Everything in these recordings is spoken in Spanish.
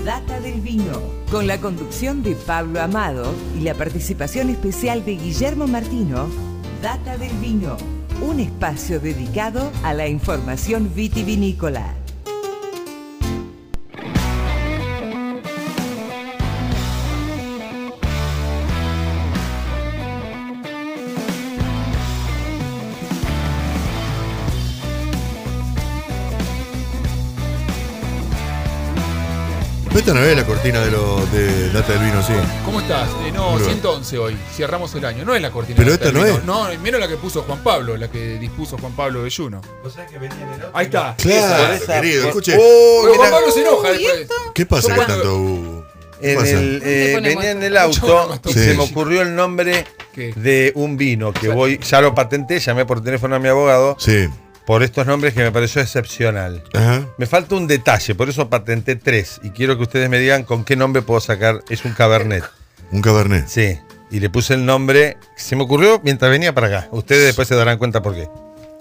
Data del Vino, con la conducción de Pablo Amado y la participación especial de Guillermo Martino. Data del Vino, un espacio dedicado a la información vitivinícola. Esta no es la cortina de Data del Vino, sí. ¿Cómo estás? No, 111 hoy, cerramos el año. No es la cortina. Pero de esta Data no del Vino. es. No, menos la que puso Juan Pablo, la que dispuso Juan Pablo de Juno. ¿Vos sabés que venía en el auto? Ahí está. Claro, querido, escuche. Pero Juan Pablo se enoja después. ¿Qué pasa Yo que cuando- tanto ¿Qué pasa? Venía en el Yo auto no, y se me ocurrió el nombre ¿Qué? de un vino que voy, ya lo patenté, llamé por teléfono a mi abogado Sí. por estos nombres que me pareció excepcional. Ajá. Me falta un detalle, por eso patenté 3 y quiero que ustedes me digan con qué nombre puedo sacar. Es un Cabernet. Un Cabernet. Sí. Y le puse el nombre, se me ocurrió mientras venía para acá. Ustedes después se darán cuenta por qué.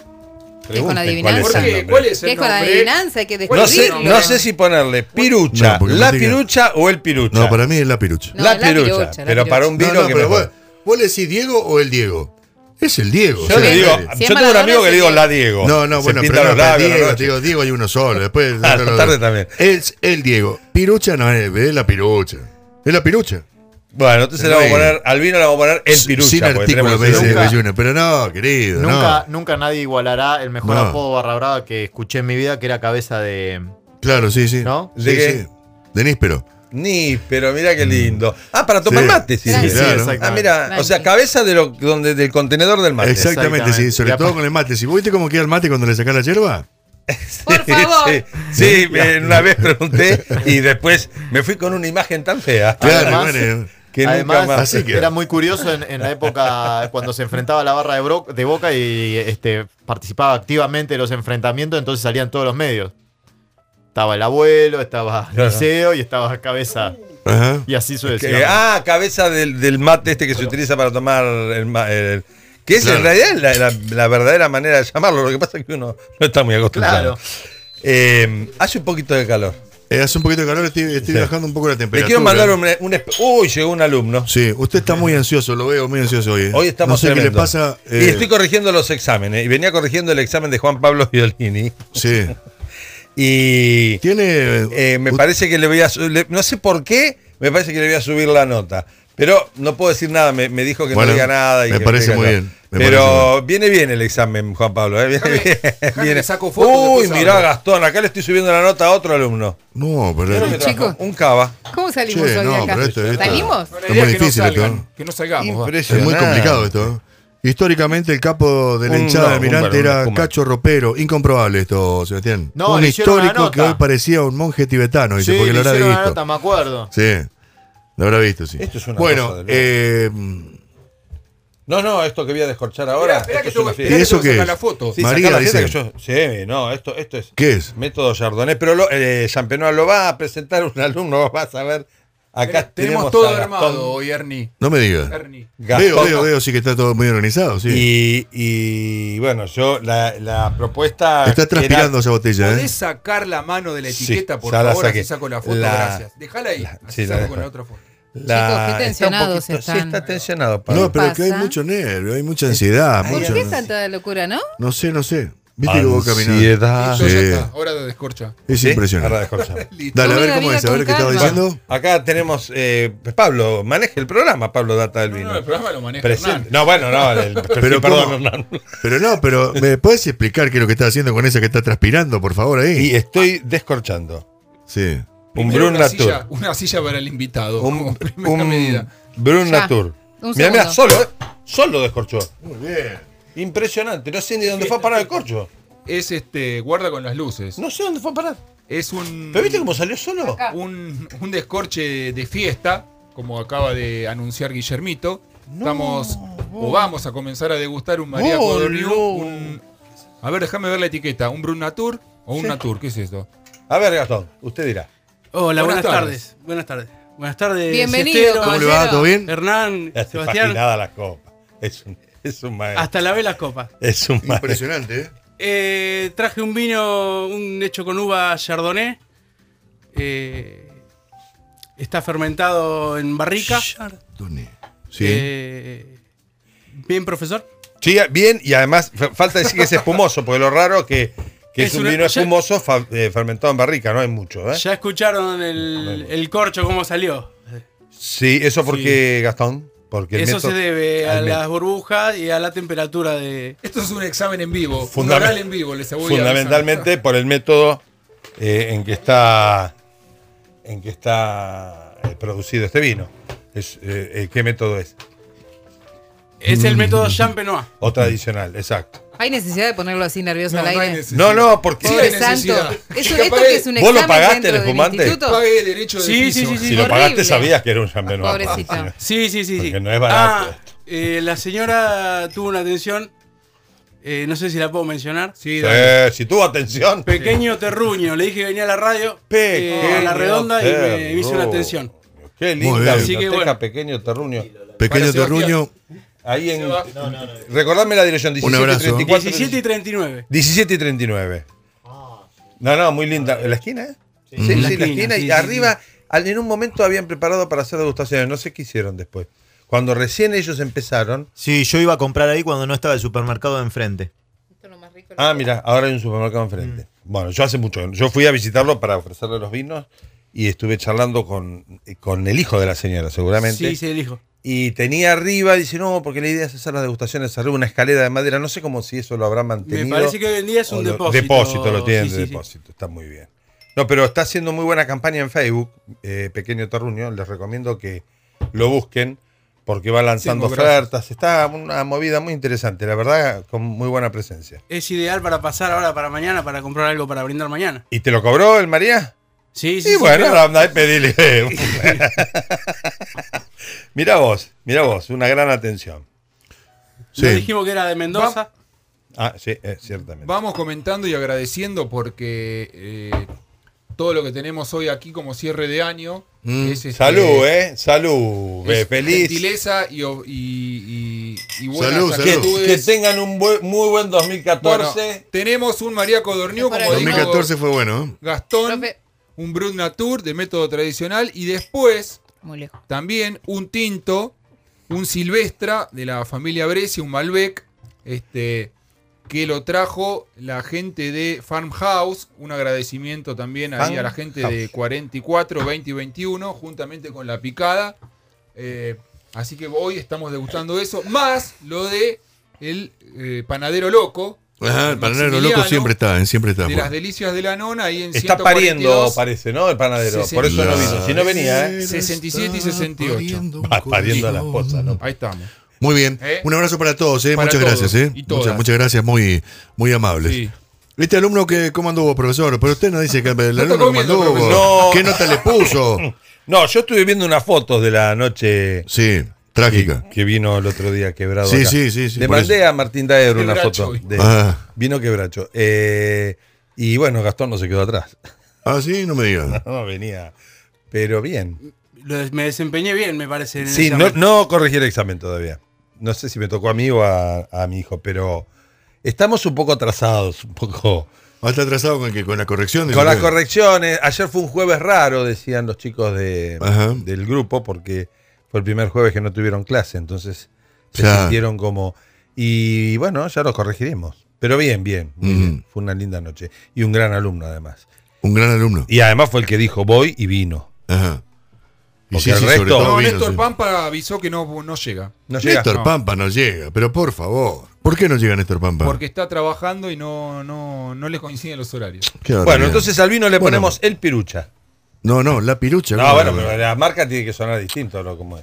¿Es con Pregunten adivinanza? ¿Por el qué? nombre. ¿Cuál es ¿Qué el es con nombre? adivinanza? Hay que No sé, descubrirlo. no sé si ponerle pirucha, No, porque la me diga- pirucha o el pirucha. No, para mí es la pirucha. No, la la pirucha. pirucha, la Pero pirucha. para un vino que pero mejor. ¿vos le decís Diego o el Diego? Es el Diego. Yo o sea, le digo, Si es yo tengo un Maradona, amigo que le digo sería- la Diego. No, Se bueno, pinta pero los no, labios, Diego, ¿no? te digo, Diego hay uno solo. Después, Ah, tarde también. Es el Diego. Pirucha no es la pirucha. Es la pirucha. Bueno, entonces le vamos a poner, al vino le vamos a poner el pirucha. Sin porque artículo tenemos me dice el- Belluna. Pero no, querido. Nunca nadie igualará el mejor No. apodo barra brava que escuché en mi vida, que era cabeza de. Claro, sí, sí. ¿No? Sí, ¿De qué? sí. De níspero. Ni, pero mira qué lindo. Ah, para tomar Sí. mate, sí. Sí, sí. claro. Ah, mira, o sea, cabeza del contenedor del mate. Exactamente, sí. Sobre Y todo con el mate. Si vos viste cómo queda el mate cuando le sacás la yerba. Por favor. Sí, sí, una vez pregunté y después me fui con una imagen tan fea. Claro, Además- bueno. Que Además, nunca más. así que- era muy curioso en la época cuando se enfrentaba la barra de Boca y participaba activamente en los enfrentamientos, entonces salían todos los medios. Estaba el abuelo, estaba Claro. Liceo y estaba cabeza. Ajá. Y así sucesivamente. Cabeza del mate este que se utiliza para tomar que es Claro. en realidad la verdadera manera de llamarlo. Lo que pasa es que uno no está muy acostumbrado. Hace un poquito de calor. Hace un poquito de calor, estoy Sí. bajando un poco la Le temperatura. quiero mandar Uy, llegó un alumno. Sí, usted está muy ansioso, lo veo muy ansioso hoy. Hoy estamos No sé qué le tremendo. pasa. Y estoy corrigiendo los exámenes. Y venía corrigiendo el examen de Juan Pablo Violini. Sí. Y Tiene. me parece que le voy a no sé por qué, me parece que le voy a subir la nota. Pero no puedo decir nada, me dijo que Bueno, no diga nada. Y me que parece tenga muy nada. bien, me Pero parece muy viene bien el examen, Juan Pablo. Viene Déjame- bien. déjame Viene. que saco fotos, Uy, después mirá, hablo. Gastón, acá le estoy subiendo la nota a otro alumno. No, Creo que pero. trajo Chicos. un cava. ¿Cómo salimos Che, hoy no, de acá? pero esto- ¿Salimos? La Es idea muy es que difícil no esto. salgan, que no salgamos. va. Es muy complicado esto. Históricamente el capo de la hinchada del Mirante era Cacho Ropero. Incomprobable esto, Sebastián. No, un le hicieron una histórico que nota. hoy parecía un monje tibetano, dice, Sí, porque le lo habrá hicieron visto. una nota, me acuerdo. Sí, lo habrá visto, sí. Esto es una bueno, cosa de No, esto que voy a descorchar ahora. Esperá esto que es una tengo- fiesta. ¿Y eso tengo que qué sacar es? la foto. Sí, María sacar la fiesta dice. que yo. Sí, no, esto es. ¿Qué es? Método Chardonnay. Pero Champenois lo va a presentar un alumno, vos vas a ver. Acá Tenemos todo a Gastón. armado hoy, Ernie. No me digas. Ernie. Gastón. Veo, sí que está todo muy organizado, sí. Y bueno, yo la propuesta. Está transpirando esa botella, ¿Podés ¿eh? sacar la mano de la Sí, etiqueta, por ya la favor? saqué. Así saco la foto, La- gracias. Déjala ahí. Así sí, la saco dejo. con la otra foto. Chicos, qué tensionados Sí, están. está tensionado, Pablo. No, pero que hay pasa? mucho nervio, hay mucha ansiedad. ¿Por mucho- qué tanta locura, no? No sé. Viste que vos caminás. Ansiedad. Listo, ya sí. está. Hora de descorcha. Es ¿Sí? impresionante. Ahora descorchamos. Listo. Dale, a ver Amiga, cómo amiga, es, a ver con qué estaba calma. diciendo. Acá tenemos. Pablo, maneje el programa, Pablo Data del Vino. No, el programa lo maneja Presente. Hernán. No, bueno, no. Pero perdón, ¿cómo? Hernán. Pero ¿me puedes explicar qué es lo que está haciendo con esa que está transpirando, por favor, ahí? Y estoy descorchando. Sí. Un Primero Brun una Natur. silla- Una silla para el invitado. como Un primera medida. Brun Ya. Natur. Un Mira, mira, segundo. solo descorchó. Muy bien. Impresionante. No sé ni dónde fue a parar el corcho. Es guarda con las luces. No sé dónde fue a parar. Es un. ¿Pero viste cómo salió solo? Acá. un descorche de fiesta, como acaba de anunciar Guillermito. Estamos o vamos a comenzar a degustar un María Codorniu, a ver, déjame ver la etiqueta, un Brun Natur o un Natur, ¿qué es esto? A ver, Gastón, usted dirá. Hola, Buenas buenas tardes. tardes. Buenas tardes. Buenas tardes. Bienvenido, Siestero, ¿Cómo le va? caballero. ¿Todo bien? Hernán, Hace Sebastián. fascinada la copa. Es un maestro. Hasta lavé las copas. Es un maestro. Impresionante, ¿eh? Traje un vino, un hecho con uva Chardonnay. Está fermentado en barrica. Chardonnay. Sí. Bien, profesor. Sí, bien, y además falta decir que es espumoso, porque lo raro que es un vino espumoso fermentado en barrica, no hay mucho. Ya escucharon el corcho cómo salió. Sí, eso porque, Gastón. Porque eso se debe a las burbujas y a la temperatura de... Esto es un examen en vivo, un oral en vivo. Les voy fundamentalmente por el método en que está producido este vino. ¿Qué método es? Es el método Champenois. O tradicional, exacto. ¿Hay necesidad de ponerlo así nervioso al aire? No, porque Pobre sí hay santo. necesidad. ¿Esto que es un ¿Vos lo examen pagaste, dentro el del espumante? instituto? Pagué derecho de piso. Sí. si lo Horrible. pagaste sabías que era un Champenois. Pobrecita. Sí. Porque no es barato La señora tuvo una atención, no sé si la puedo mencionar. Sí, dale. Si tuvo atención. Pequeño terruño, le dije que venía a la radio, a la redonda y me hizo una atención. Qué Muy linda bien. Así que bueno. Pequeño terruño. Pequeño Para terruño. Ahí en. Recordadme la dirección, Un abrazo. 1734. 17 y 39. 17 y 39. No, muy linda. ¿En la esquina, Sí, la esquina. Y arriba, en un momento habían preparado para hacer degustaciones. No sé qué hicieron después. Cuando recién ellos empezaron. Sí, yo iba a comprar ahí cuando no estaba el supermercado de enfrente. Mira, ahora hay un supermercado enfrente. Bueno, yo hace mucho. Yo fui a visitarlo para ofrecerle los vinos y estuve charlando con el hijo de la señora, seguramente. Sí, el hijo. Y tenía arriba, dice, no, porque la idea es hacer las degustaciones arriba, una escalera de madera. No sé cómo si eso lo habrán mantenido. Me parece que hoy en día es un depósito. Depósito, lo tienen Sí, de sí. depósito. Está muy bien. No, pero está haciendo muy buena campaña en Facebook, Pequeño Terruño. Les recomiendo que lo busquen porque va lanzando Tengo, gracias. ofertas. Está una movida muy interesante, la verdad, con muy buena presencia. Es ideal para pasar ahora para mañana, para comprar algo para brindar mañana. ¿Y te lo cobró el María? Sí, Y bueno, anda y pedile. Mirá vos, una gran atención. Sí. Nos dijimos que era de Mendoza. Sí, ciertamente. Vamos comentando y agradeciendo porque todo lo que tenemos hoy aquí como cierre de año es Salud, salud. es Feliz. gentileza y buenas Salud, actitudes. Que tengan un muy buen 2014. Bueno, tenemos un María Codorniu, como dijo 2014 fue bueno. Gastón, Profe. un Brut Natur de método tradicional y después Muy lejos. también un tinto, un Silvestra de la familia Brescia, un Malbec, que lo trajo la gente de Farmhouse. Un agradecimiento también ahí a la gente de 44, 20 y 21, juntamente con La Picada. Así que hoy estamos degustando eso, más lo de el panadero loco. Ajá, el panadero loco siempre está. De las delicias de la nona, ahí en Está 142, pariendo, parece, ¿no? El panadero. Por eso no vino. Si no venía, 67 y 68. pariendo a la esposa, ¿no? Ahí estamos. Muy bien. Un abrazo para todos, Para muchas todos gracias, y todas. Muchas gracias, muy amables. Sí. Este alumno ¿cómo anduvo, profesor? Pero usted no dice que el alumno cómo comiendo, anduvo. profesor. No. ¿Qué nota le puso? No, yo estuve viendo unas fotos de la noche Sí, trágica. que vino el otro día quebrado. Sí, acá. sí, Le por mandé eso. a Martín Daer una Quebracho. foto. Vino quebracho. Y bueno, Gastón no se quedó atrás. Ah, sí, no me digas. No, venía. Pero bien. Me desempeñé bien, me parece. En el Sí, examen. no corregí el examen todavía. No sé si me tocó a mí o a mi hijo, pero estamos un poco atrasados, un poco. ¿Está atrasado con la corrección? Con las correcciones. Ayer fue un jueves raro, decían los chicos Ajá. del grupo, porque fue el primer jueves que no tuvieron clase, entonces se Ya. sintieron como... Y bueno, ya los corregiremos. Pero bien, muy bien. Fue una linda noche. Y un gran alumno además. Un gran alumno. Y además fue el que dijo voy y vino. Ajá. Y Porque el sobre resto- todo No, vino, Néstor sí. Pampa avisó que no llega. No llega. Néstor No. Pampa no llega, pero por favor. ¿Por qué no llega Néstor Pampa? Porque está trabajando y no le coinciden los horarios. Qué Bueno, barbaridad. entonces al vino le Bueno. ponemos el pirucha. No, la pirucha. No, ¿cómo bueno, la- pero la marca tiene que sonar distinto a lo como es.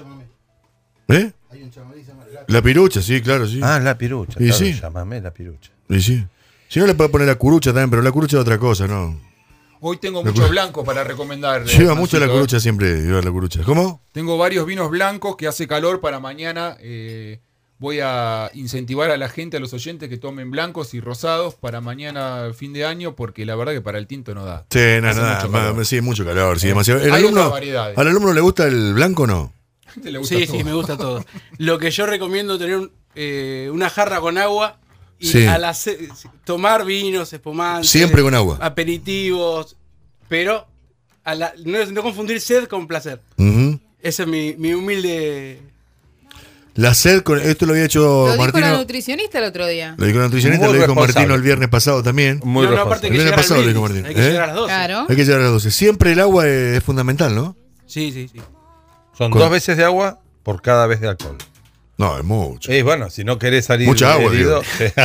¿Eh? La pirucha, sí, claro, sí. La pirucha. Y Claro, sí. llámame la pirucha. Y sí. Si no le puede poner la curucha también, pero la curucha es otra cosa, ¿no? Hoy tengo mucho blanco para recomendar. Lleva mucho la Juancito, curucha siempre, lleva la curucha. ¿Cómo? Tengo varios vinos blancos que hace calor para mañana. Voy a incentivar a la gente, a los oyentes, que tomen blancos y rosados para mañana, fin de año, porque la verdad que para el tinto no da. Sí, Hace nada, mucho calor. sí, mucho calor, sí, demasiado. Hay otras variedades. ¿Al alumno le gusta el blanco o no? ¿Te gusta Sí, todo? sí, me gusta todo. Lo que yo recomiendo es tener una jarra con agua y Sí. tomar vinos, espumantes. Siempre con agua. Aperitivos, pero no confundir sed con placer. Ese es mi humilde... La sed, esto lo había hecho Martino. Lo dijo la nutricionista el otro día. Lo dijo la nutricionista, lo dijo Martino el viernes pasado también. Muy aparte el viernes pasado lo dijo Martino. Hay que llegar a las 12. Claro. Hay que llegar a las 12. Siempre el agua es fundamental, ¿no? Sí. Son 2 veces de agua por cada vez de alcohol. No, es mucho. Bueno, si no querés salir mucha agua, herido.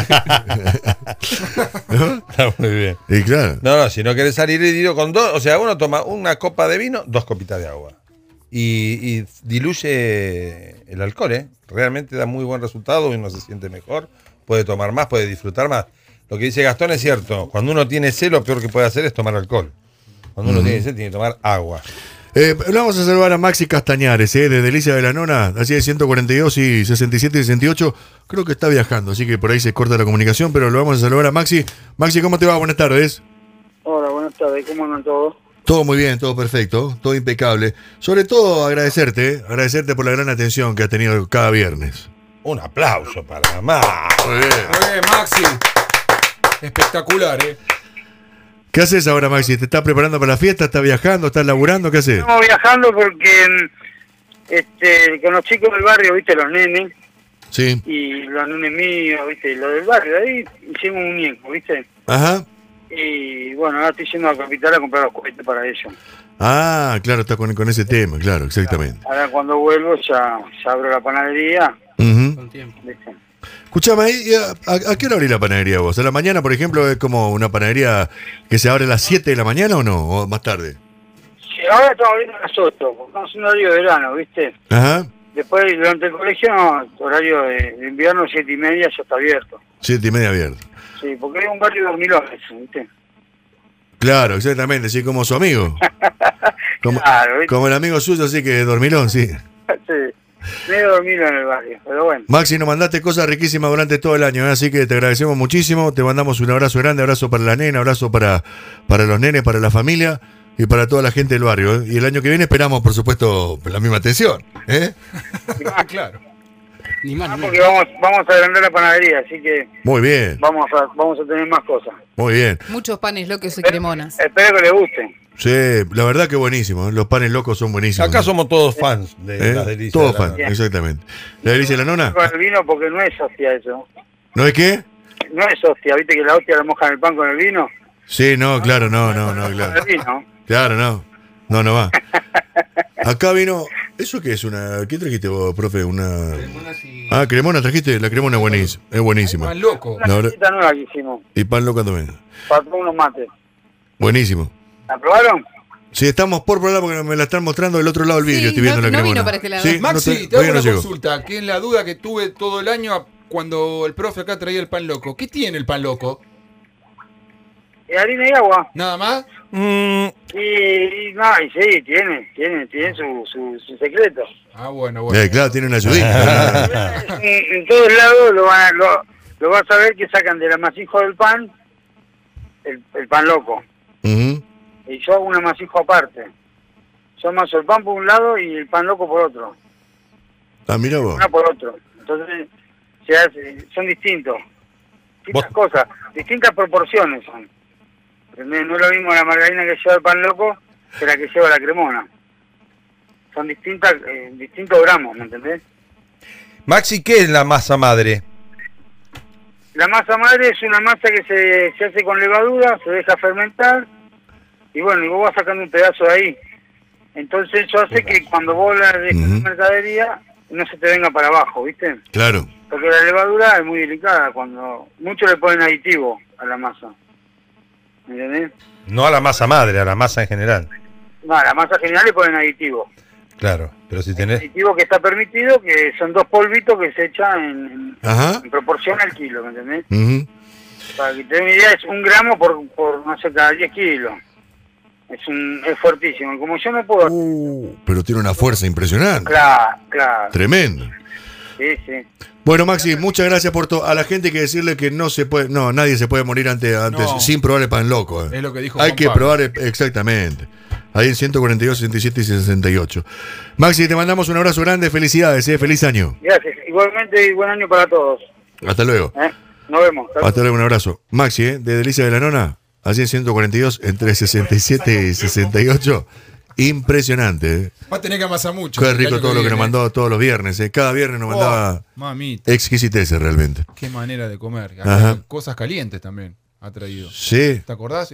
¿No? Está muy bien. Y claro. No, si no querés salir herido con 2, o sea, uno toma una copa de vino, 2 copitas de agua. Y diluye el alcohol, ¿eh? Realmente da muy buen resultado, uno se siente mejor, puede tomar más, puede disfrutar más. Lo que dice Gastón es cierto, cuando uno tiene sed, lo peor que puede hacer es tomar alcohol. Cuando uno tiene sed, tiene que tomar agua. Vamos a saludar a Maxi Castañares, de Delicia de la Nona, así de 142 y 67 y 68. Creo que está viajando, así que por ahí se corta la comunicación, pero lo vamos a saludar a Maxi. Maxi, ¿cómo te va? Buenas tardes. Hola, buenas tardes. ¿Cómo andan todos? Todo muy bien, todo perfecto, todo impecable. Sobre todo agradecerte por la gran atención que has tenido cada viernes. Un aplauso para Max. Muy bien. Muy bien, Maxi. Espectacular, ¿eh? ¿Qué haces ahora, Maxi? ¿Te estás preparando para la fiesta? ¿Estás viajando? ¿Estás laburando? ¿Qué haces? Estamos viajando porque con los chicos del barrio, viste, los nenes. Sí. Y los nenes míos, viste, los del barrio, ahí hicimos un muñeco, viste. Ajá. Y bueno, ahora estoy yendo a Capital a comprar los cohetes para ellos. Ah, claro, está con ese tema, claro, exactamente. Ahora cuando vuelvo ya abro la panadería. Con tiempo. ¿Viste? Escuchame, ¿a qué hora abrís la panadería vos? ¿A la mañana, por ejemplo, es como una panadería que se abre a las 7 de la mañana o no? ¿O más tarde? Sí, ahora estamos abriendo a las 8, porque estamos en horario de verano, ¿viste? Ajá. Después, durante el colegio, no, horario de invierno, 7:30, ya está abierto. 7:30 abierto. Sí, porque es un barrio de dormilones, ¿viste? Claro, exactamente, sí, como su amigo. Claro, ¿viste? Como el amigo suyo, así que dormilón, sí. Sí, medio dormido en el barrio, pero bueno. Maxi, nos mandaste cosas riquísimas durante todo el año, así que te agradecemos muchísimo, te mandamos un abrazo grande, abrazo para la nena, abrazo para los nenes, para la familia y para toda la gente del barrio. Y el año que viene esperamos, por supuesto, la misma atención. Claro. Ni más, ni Porque menos. vamos a agrandar la panadería, así que Muy bien, vamos a tener más cosas. muy bien. Muchos panes locos y cremonas. Espero que les gusten. Sí, la verdad que buenísimo, los panes locos son buenísimos. Acá somos todos fans de las delicias. Todos de la fans, Nona. exactamente. ¿La delicia de la nona? Con el vino, porque no es hostia eso. ¿No es qué? No es hostia, ¿viste que la hostia la mojan el pan con el vino? Sí, no, claro, no, Con claro. el vino. Claro, no. No va. Acá vino. ¿Eso qué es? ¿Qué trajiste vos, profe? Ah, cremona trajiste. La cremona es buenísima. Es buenísima. Pan loco. Una La verdad- receta nueva que hicimos, Y pan loca también. para todos unos mates. Buenísimo. ¿La probaron? Sí, estamos por probar porque me la están mostrando del otro lado del vidrio. Sí, Estoy viendo no- la no cremona. vino para este lado. Sí, Maxi, te hago todavía no una llegó. consulta, que es la duda que tuve todo el año cuando el profe acá traía el pan loco. ¿Qué tiene el pan loco? Harina y agua. ¿Nada más? Y sí, tiene su secreto. Ah, bueno. Claro, tiene una ayudita. En todos lados lo vas a ver que sacan del amasijo del pan el pan loco. Ujú. Y yo hago un amasijo aparte. Yo amaso el pan por un lado y el pan loco por otro. Ah, mira vos. Una por otro. Entonces son distintos. Distintas cosas, distintas proporciones son. ¿Entendés? No es lo mismo la margarina que lleva el pan loco que la que lleva la cremona. Son distintos gramos, ¿me entendés? Maxi, ¿qué es la masa madre? La masa madre es una masa que se hace con levadura, se deja fermentar y bueno, y vos vas sacando un pedazo de ahí. Entonces eso hace que cuando vos la dejes en la mercadería no se te venga para abajo, ¿viste? Claro. Porque la levadura es muy delicada, cuando muchos le ponen aditivo a la masa. ¿Me entendés? No a la masa madre, a la masa en general. No, a la masa general le ponen aditivo. Claro, pero si tenés... Aditivo que está permitido, que son 2 polvitos que se echan Ajá. en proporción al kilo, ¿me entendés? Ujú. Para que te den una idea, es 1 gramo por no sé, cada 10 kilos. Es fuertísimo. Como yo no puedo... Pero tiene una fuerza impresionante. Claro. Tremendo. Sí. Bueno, Maxi, muchas gracias por todo. A la gente hay que decirle que nadie se puede morir antes No. sin probar el pan loco. Es lo que dijo Hay Juan que Pablo. probar exactamente. Ahí en 142, 67 y 68. Maxi, te mandamos un abrazo grande, felicidades, feliz año. Gracias. Igualmente y buen año para todos. Hasta luego. Nos vemos. Hasta luego, un abrazo. Maxi, de Delicia de la Nona, Así en 142, entre 67 y 68. Impresionante. Va a tener que amasar mucho. Qué rico todo lo que nos mandó todos los viernes. Cada viernes nos mandaba mamita. exquisiteces realmente. Qué manera de comer. Cosas calientes también ha traído. Sí. ¿Te acordás?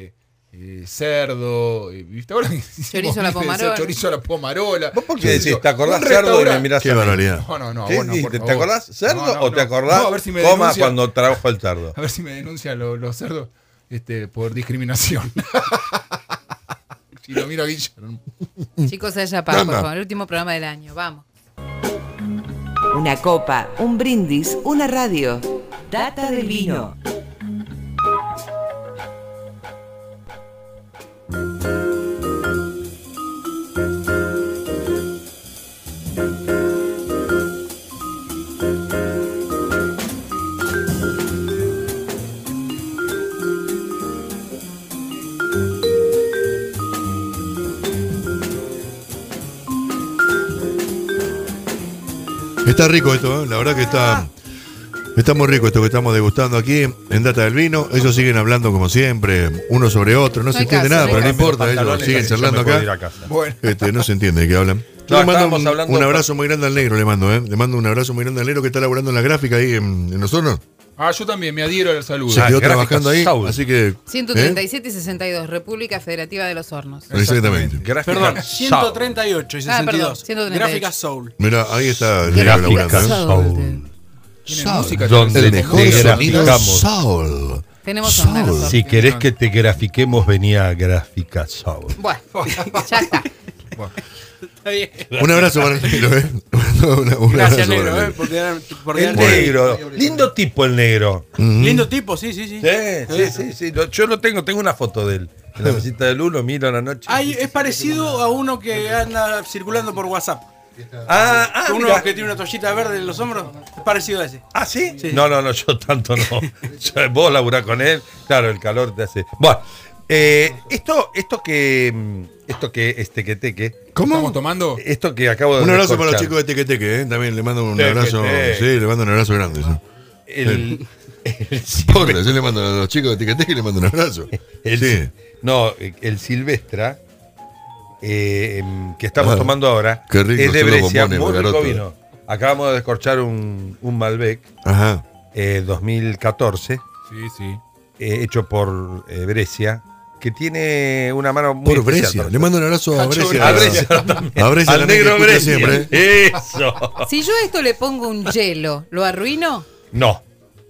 Cerdo, ¿viste ahora? Chorizo a la pomarola. Chorizo a la pomarola. ¿Vos por qué decís? ¿Te acordás cerdo y me mirás Qué a mí? barbaridad. No, ¿Qué vos no, por dijiste? favor. ¿Te acordás cerdo o te acordás No, a ver si me coma denuncia. cuando trabajo el cerdo? A ver si me denuncian los cerdos por discriminación. Si lo miro a Guillermo. Chicos, allá para, por favor, el último programa del año. Vamos. Una copa, un brindis, una radio. Data del vino. Está rico esto, ¿eh? La verdad que está muy rico esto que estamos degustando aquí en Data del Vino. Ellos siguen hablando como siempre, uno sobre otro. No se entiende nada, pero no importa. Ellos siguen charlando acá. Bueno. No se entiende de qué hablan. Yo le mando un abrazo muy grande al negro, le mando, ¿eh? Le mando un abrazo muy grande al negro que está laburando en la gráfica ahí en los hornos. Yo también me adhiero al saludo. Se quedó trabajando ahí, así que... 137 y 62, República Federativa de los Hornos. Exactamente. Perdón, 138 y 62. Perdón, 138. Gráfica Soul. Mira, ahí está el negro Gráfica laburando, ¿eh? Tienen música donde El también. mejor te sonido graficamos. Soul. Tenemos onda los Hornos. Si querés que te grafiquemos, venía a Gráfica Soul. Bueno, ya está. Está bien. Un abrazo para el negro, ¿eh? Un Gracias, abrazo negro, para él. por El quedarte- negro, lindo tipo el negro. Lindo tipo, sí. Sí. Yo lo tengo una foto de él. En la mesita del uno, miro a la noche. Es parecido a uno que anda circulando por WhatsApp. Uno mirá. que tiene una toallita verde en los hombros. Es parecido a ese. ¿Ah, sí? Sí. No, yo tanto no. Vos laburás con él, claro, el calor te hace. Bueno, esto que teque. ¿Cómo? ¿Estamos tomando? Esto que acabo de Un abrazo para los descorchar. chicos de Tequeteque, ¿eh? También le mando un Teque, abrazo. teque. Sí, le mando un abrazo grande. ¿Sí? El Porra, yo le mando a los chicos de Tequeteque y le mando un abrazo. Sí. No, el Silvestra que estamos tomando ahora Qué rico, es de son los Brescia, bombones, muy rico Garoto. vino. Acabamos de descorchar un Malbec Ajá. 2014 Sí. hecho por Brescia, que tiene una mano muy Por especial Brescia. para Le mando un abrazo a Brescia. A Brescia también. A Brescia Al también, negro que escucha Brescia. siempre. Eso. Si yo a esto le pongo un hielo, ¿lo arruino? No.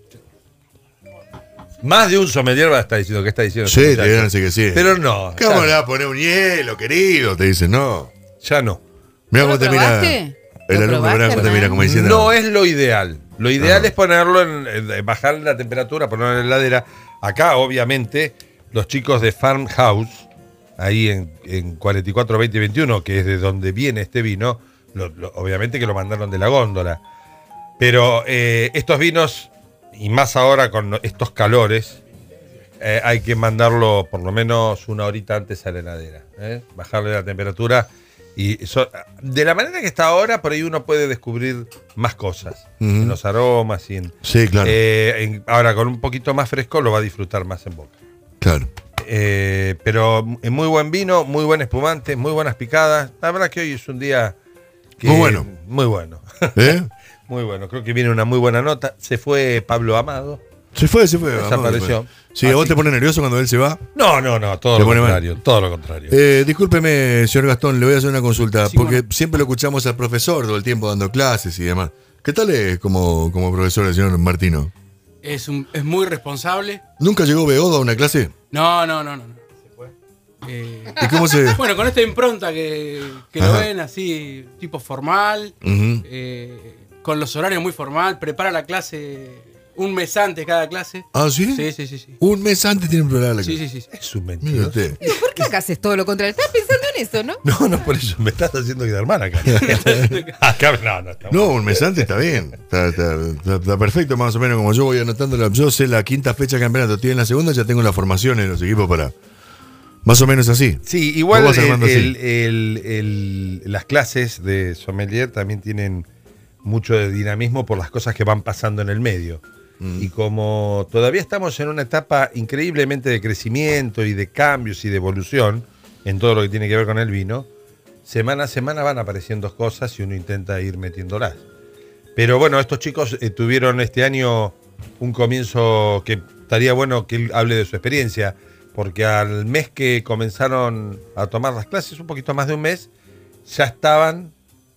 Más de un sommelier va a estar diciendo que está diciendo. Sí, este te muchacho. dirán que sí. Pero no. ¿Cómo ya le vas a poner un hielo, querido? Te dicen, no. Ya no. Mira ¿Lo cómo te mira. probaste? El ¿Lo alumno probaste, verá cómo te mira Hernán? como diciendo. No es lo ideal. Lo ideal Ah. es ponerlo bajar la temperatura, ponerlo en la heladera. Acá, obviamente, los chicos de Farmhouse, ahí en 44, 20 y 21, que es de donde viene este vino, obviamente que lo mandaron de la góndola. Pero estos vinos, y más ahora con estos calores, hay que mandarlo por lo menos una horita antes a la heladera. Bajarle la temperatura. Y de la manera que está ahora, por ahí uno puede descubrir más cosas. En los aromas y en. Sí, claro. Ahora, con un poquito más fresco, lo va a disfrutar más en boca. Claro. Pero muy buen vino, muy buen espumante, muy buenas picadas. La verdad que hoy es un día. Muy bueno. Muy bueno. ¿Eh? Muy bueno. Creo que viene una muy buena nota. Se fue Pablo Amado. Se fue. Desapareció. Sí, ¿a vos te pones nervioso cuando él se va? No, todo ¿Te lo pone mal? contrario. Todo lo contrario. Discúlpeme, señor Gastón, le voy a hacer una consulta, Sí, porque bueno. siempre lo escuchamos al profesor todo el tiempo dando clases y demás. ¿Qué tal es como profesor el señor Martino? Es muy responsable. ¿Nunca llegó Beodo a una clase? No. ¿Y cómo se...? Bueno, con esta impronta que lo Ajá. ven así, tipo formal, Ujú. con los horarios muy formal, prepara la clase un mes antes cada clase. ¿Ah, sí? Sí. Un mes antes tiene que preparar la clase. Sí. Es un Mire mentiroso. usted. ¿Y por qué acá haces todo lo contrario? Estás pensando en eso, ¿no? No, por eso me estás haciendo quedar mal acá. Acá no, está No, un mes antes está bien. Está perfecto, más o menos como yo voy anotando. Yo sé la quinta fecha de campeonato. Estoy en la segunda, ya tengo la formación en los equipos para... Más o menos así. Sí, igual Vos vas armando así. las clases de sommelier también tienen mucho de dinamismo por las cosas que van pasando en el medio. Y como todavía estamos en una etapa increíblemente de crecimiento y de cambios y de evolución en todo lo que tiene que ver con el vino, semana a semana van apareciendo cosas y uno intenta ir metiéndolas. Pero bueno, estos chicos tuvieron este año un comienzo que estaría bueno que él hable de su experiencia, porque al mes que comenzaron a tomar las clases, un poquito más de un mes, ya estaban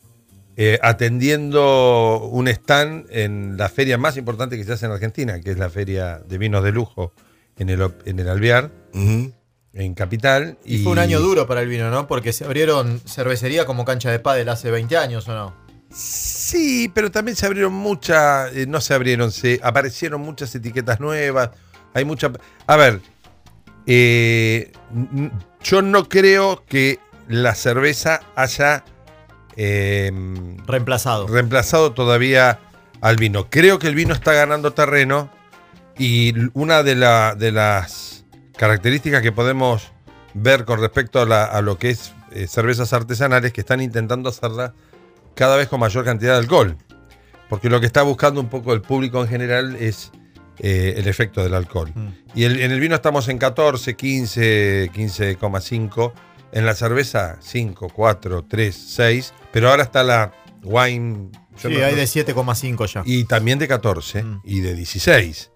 atendiendo un stand en la feria más importante que se hace en Argentina, que es la feria de vinos de lujo en el Alvear, en Capital. Y fue un año duro para el vino, ¿no? Porque se abrieron cervecería como cancha de pádel hace 20 años, ¿o no? Sí, pero también se abrieron se aparecieron muchas etiquetas nuevas. Hay mucha. A ver, yo no creo que la cerveza haya reemplazado todavía al vino. Creo que el vino está ganando terreno y una de las características que podemos ver con respecto a lo que es cervezas artesanales, que están intentando hacerla cada vez con mayor cantidad de alcohol, porque lo que está buscando un poco el público en general es el efecto del alcohol. Y en el vino estamos en 14, 15, 15,5. En la cerveza 5, 4, 3, 6. Pero ahora está la wine. Sí, hay de 7,5 ya. Y también de 14 y de 16.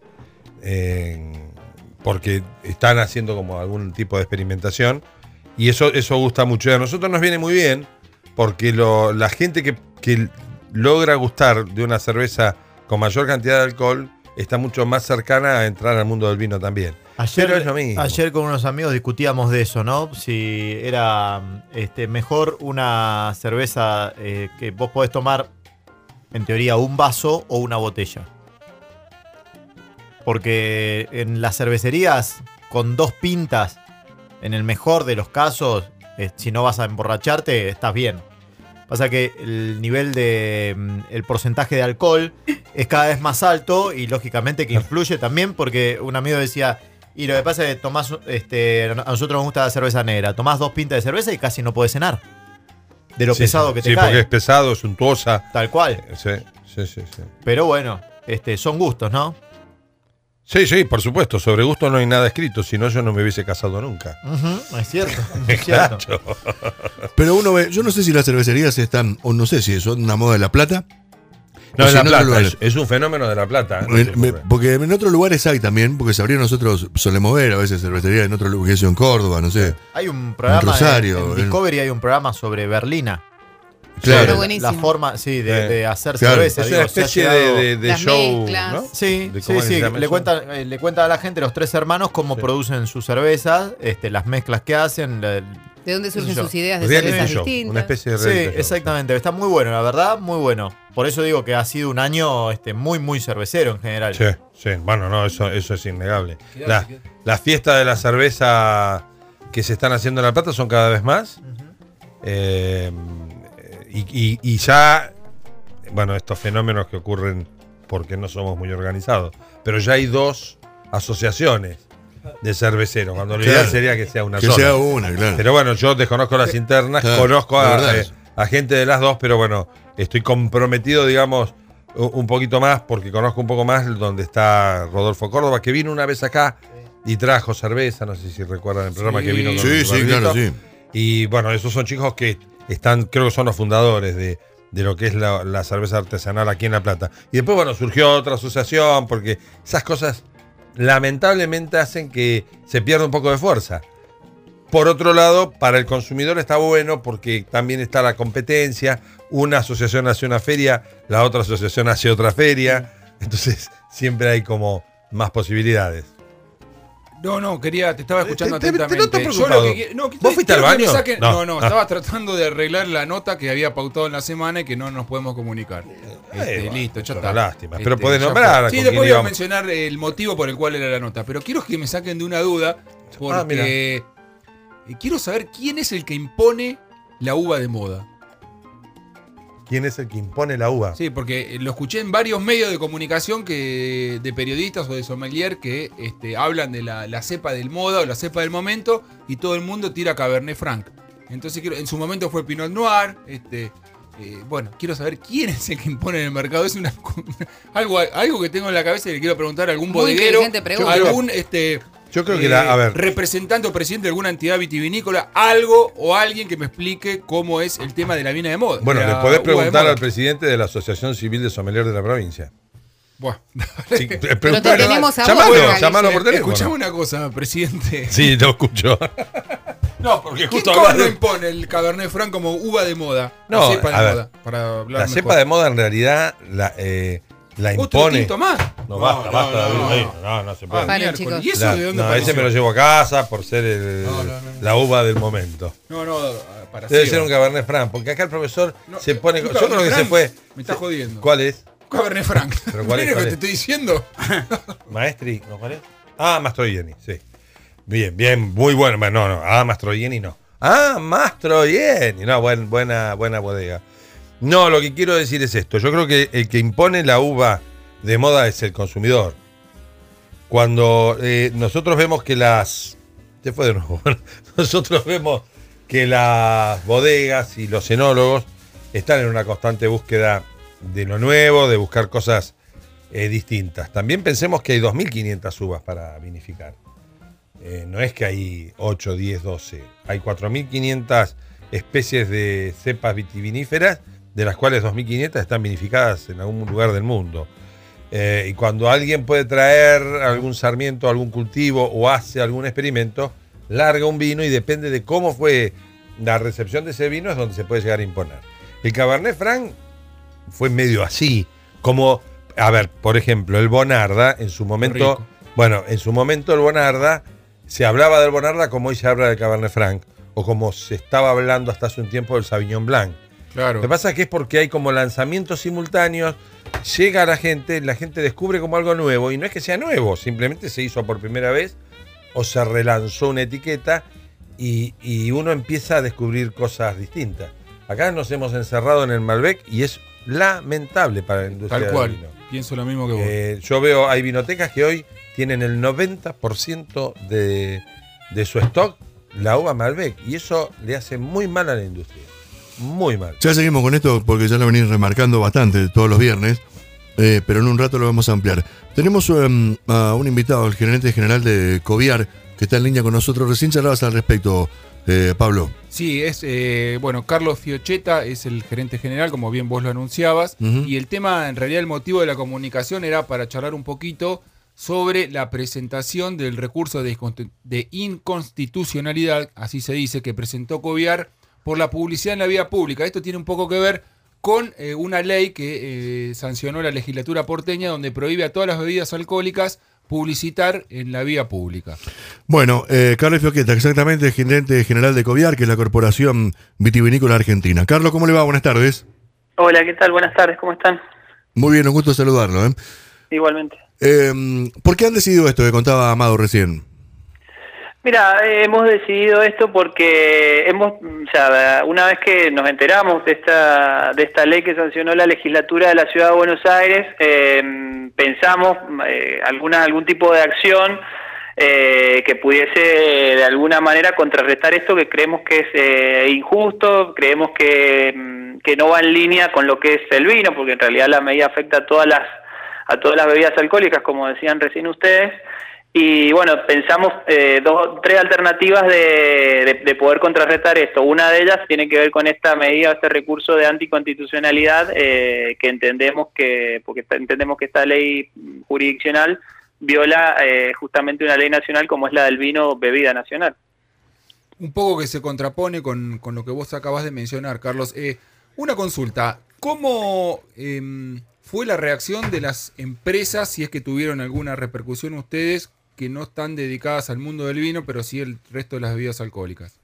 Porque están haciendo como algún tipo de experimentación. Y eso gusta mucho. Y a nosotros nos viene muy bien, porque la gente que logra gustar de una cerveza con mayor cantidad de alcohol está mucho más cercana a entrar al mundo del vino también. Pero es lo mismo. Ayer con unos amigos discutíamos de eso, ¿no? Si era mejor una cerveza que vos podés tomar, en teoría, un vaso o una botella. Porque en las cervecerías, con 2 pintas, en el mejor de los casos, si no vas a emborracharte, estás bien. Pasa que el nivel el porcentaje de alcohol es cada vez más alto y lógicamente que influye también, porque un amigo decía, y lo que pasa es que tomás, a nosotros nos gusta la cerveza negra, tomás 2 pintas de cerveza y casi no podés cenar. De lo pesado que te cae. Sí, porque es pesado, es untuosa. Tal cual. Sí. Pero bueno, son gustos, ¿no? Sí, por supuesto. Sobre gusto no hay nada escrito, si no yo no me hubiese casado nunca. Es cierto, es cierto. Pero uno ve, yo no sé si las cervecerías están, o no sé si son una moda de La Plata. No, en La Plata, es un fenómeno de La Plata. Porque en otros lugares hay también, porque se abrieron, nosotros solemos ver a veces cervecería en otros lugares, en Córdoba, no sé. Hay un programa en Rosario, en Discovery, hay un programa sobre Berlina. Claro. La forma, de hacer cerveza. Es una especie de show, ¿no? Sí. Le cuentan a la gente, los 3 hermanos, cómo producen sus cervezas, las mezclas que hacen. ¿De dónde surgen sus ideas de reality cervezas show, distintas? una especie de reality show. Exactamente. Está muy bueno, la verdad, muy bueno. Por eso digo que ha sido un año muy, muy cervecero en general. Sí. Bueno, no, eso es innegable. Las fiestas de la cerveza que se están haciendo en La Plata son cada vez más. Y ya, bueno, estos fenómenos que ocurren porque no somos muy organizados, pero ya hay 2 asociaciones de cerveceros, cuando lo ideal sería que sea una sola. Que sea una, claro. Pero bueno, yo desconozco las internas, conozco a gente de las 2, pero bueno, estoy comprometido, digamos, un poquito más, porque conozco un poco más donde está Rodolfo Córdoba, que vino una vez acá y trajo cerveza, no sé si recuerdan el programa que vino con claro, sí. Y bueno, esos son chicos que creo que son los fundadores de lo que es la cerveza artesanal aquí en La Plata. Y después, bueno, surgió otra asociación, porque esas cosas lamentablemente hacen que se pierda un poco de fuerza. Por otro lado, para el consumidor está bueno porque también está la competencia. Una asociación hace una feria, la otra asociación hace otra feria. Entonces, siempre hay como más posibilidades. No, te estaba escuchando atentamente. ¿Vos fuiste al baño? Estaba tratando de arreglar la nota que había pautado en la semana y que no nos podemos comunicar. Listo, ya está. Lástima, pero podés nombrar. Sí, después voy a mencionar el motivo por el cual era la nota, pero quiero que me saquen de una duda, porque quiero saber quién es el que impone la uva de moda. ¿Quién es el que impone la uva? Sí, porque lo escuché en varios medios de comunicación de periodistas o de sommelier que hablan de la cepa del moda o la cepa del momento y todo el mundo tira Cabernet Franc. Entonces en su momento fue Pinot Noir, bueno, quiero saber quién es el que impone en el mercado. Es algo que tengo en la cabeza y le quiero preguntar a algún Muy bodeguero, inteligente pregunta. algún Yo creo que a ver, representante o presidente de alguna entidad vitivinícola, algo o alguien que me explique cómo es el tema de la vina de moda. bueno, de le la podés uva de preguntar moda. al presidente de la Asociación Civil de Sommelier de la provincia. Buah. Sí, Pero te tenemos a vos, llamalo, Galicia. llamalo por teléfono. Escuchame una cosa, presidente. Sí, lo escucho. No, porque justo ¿quién hablas coño de- impone el Cabernet Franc como uva de moda? No, La cepa a de ver, moda, para hablar La mejor. cepa de moda en realidad la ¿Otro impone. tinto más? No, basta, basta, no. David, no se puede. Ah, Paren, miércoles. chicos. ¿Y eso de dónde No, apareció? ese me lo llevo a casa por ser No. la uva del momento. No, para Debe ciego. ser un Cabernet Franc, porque acá el profesor No, se pone. un Yo creo que Cabernet se puede. Franc, me está jodiendo. ¿Cuál es? Cabernet Franc. ¿Pero cuál es, ¿Ves lo cuál que es? te estoy diciendo? Maestri, ¿no cuál es? Ah, Mastroianni, sí. Bien, muy bueno. Bueno, no. Ah, Mastroianni no. Ah, Mastroianni. No, buena bodega. No, lo que quiero decir es esto. Yo creo que el que impone la uva de moda es el consumidor. Cuando nosotros vemos que Se fue de nuevo. Nosotros vemos que las bodegas y los enólogos están en una constante búsqueda de lo nuevo, de buscar cosas distintas. También pensemos que hay 2.500 uvas para vinificar. No es que hay 8, 10, 12. Hay 4.500 especies de cepas vitiviníferas, de las cuales 2.500 están vinificadas en algún lugar del mundo. Y cuando alguien puede traer algún sarmiento, algún cultivo o hace algún experimento, larga un vino y depende de cómo fue la recepción de ese vino es donde se puede llegar a imponer. El Cabernet Franc fue medio así, como, a ver, por ejemplo, el Bonarda en su momento, Rico. bueno, en su momento el Bonarda, se hablaba del Bonarda como hoy se habla del Cabernet Franc, o como se estaba hablando hasta hace un tiempo del Sauvignon Blanc. Claro. Lo que pasa es que es porque hay como lanzamientos simultáneos, llega a la gente descubre como algo nuevo, y no es que sea nuevo, simplemente se hizo por primera vez o se relanzó una etiqueta y uno empieza a descubrir cosas distintas. Acá nos hemos encerrado en el Malbec y es lamentable para la industria Tal cual. del vino. Pienso lo mismo que vos. Yo veo, hay vinotecas que hoy tienen el 90% de su stock la uva Malbec, y eso le hace muy mal a la industria. Muy mal. Ya seguimos con esto porque ya lo venís remarcando bastante todos los viernes, pero en un rato lo vamos a ampliar. Tenemos a un invitado, el gerente general de Coviar, que está en línea con nosotros. Recién charlabas al respecto, Pablo. Sí, es Carlos Fiocheta es el gerente general, como bien vos lo anunciabas. Ujú. Y el tema, en realidad, el motivo de la comunicación era para charlar un poquito sobre la presentación del recurso de inconstitucionalidad, así se dice, que presentó Coviar por la publicidad en la vía pública. Esto tiene un poco que ver con una ley que sancionó la legislatura porteña, donde prohíbe a todas las bebidas alcohólicas publicitar en la vía pública. Bueno, Carlos Fiocheta, exactamente, gerente general de Coviar, que es la Corporación Vitivinícola Argentina. Carlos, ¿cómo le va? Buenas tardes. Hola, ¿qué tal? Buenas tardes, ¿cómo están? Muy bien, un gusto saludarlo. Igualmente. ¿Por qué han decidido esto que contaba Amado recién? Mira, hemos decidido esto porque una vez que nos enteramos de esta ley que sancionó la legislatura de la Ciudad de Buenos Aires, pensamos algún tipo de acción que pudiese de alguna manera contrarrestar esto, que creemos que es injusto, creemos que no va en línea con lo que es el vino, porque en realidad la medida afecta a todas las bebidas alcohólicas, como decían recién ustedes. Y bueno, pensamos tres alternativas de poder contrarrestar esto. Una de ellas tiene que ver con esta medida, este recurso de anticonstitucionalidad, que entendemos que esta ley jurisdiccional viola justamente una ley nacional como es la del vino, bebida nacional. Un poco que se contrapone con lo que vos acabas de mencionar, Carlos. Una consulta, ¿cómo fue la reacción de las empresas, si es que tuvieron alguna repercusión ustedes, que no están dedicadas al mundo del vino, pero sí el resto de las bebidas alcohólicas?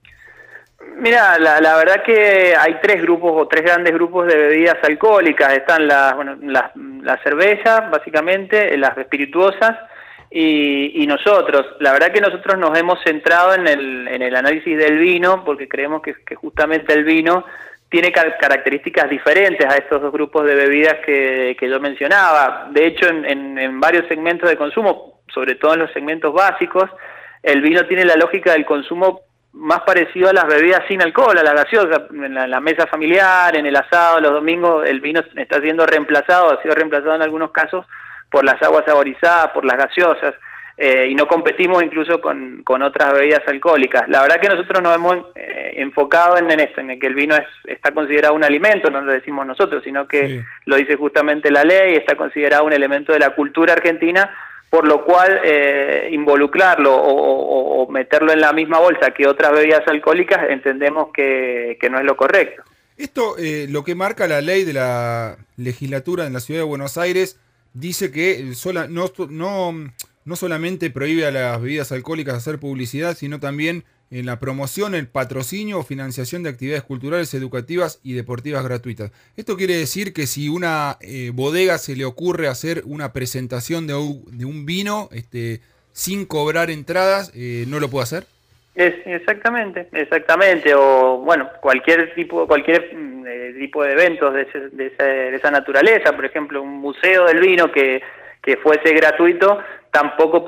Mira, la verdad que hay tres grandes grupos de bebidas alcohólicas. Están las cervezas, básicamente, las espirituosas, y nosotros. La verdad que nosotros nos hemos centrado en el análisis del vino, porque creemos que justamente el vino tiene características diferentes a estos dos grupos de bebidas que yo mencionaba. De hecho, en varios segmentos de consumo, sobre todo en los segmentos básicos, el vino tiene la lógica del consumo más parecido a las bebidas sin alcohol, a las gaseosas. En la mesa familiar, en el asado, los domingos, el vino está siendo reemplazado, ha sido reemplazado en algunos casos por las aguas saborizadas, por las gaseosas, y no competimos incluso con otras bebidas alcohólicas. La verdad que nosotros nos hemos enfocado en esto, en que el vino está considerado un alimento, no lo decimos nosotros, sino que lo dice justamente la ley, está considerado un elemento de la cultura argentina, por lo cual involucrarlo o meterlo en la misma bolsa que otras bebidas alcohólicas entendemos que no es lo correcto. Esto, lo que marca la ley de la legislatura en la Ciudad de Buenos Aires, dice que no solamente prohíbe a las bebidas alcohólicas hacer publicidad, sino también en la promoción, el patrocinio o financiación de actividades culturales, educativas y deportivas gratuitas. Esto quiere decir que si una bodega se le ocurre hacer una presentación de un vino sin cobrar entradas, ¿no lo puede hacer? Exactamente. O bueno, cualquier tipo de eventos de esa naturaleza, por ejemplo, un museo del vino que fuese gratuito, tampoco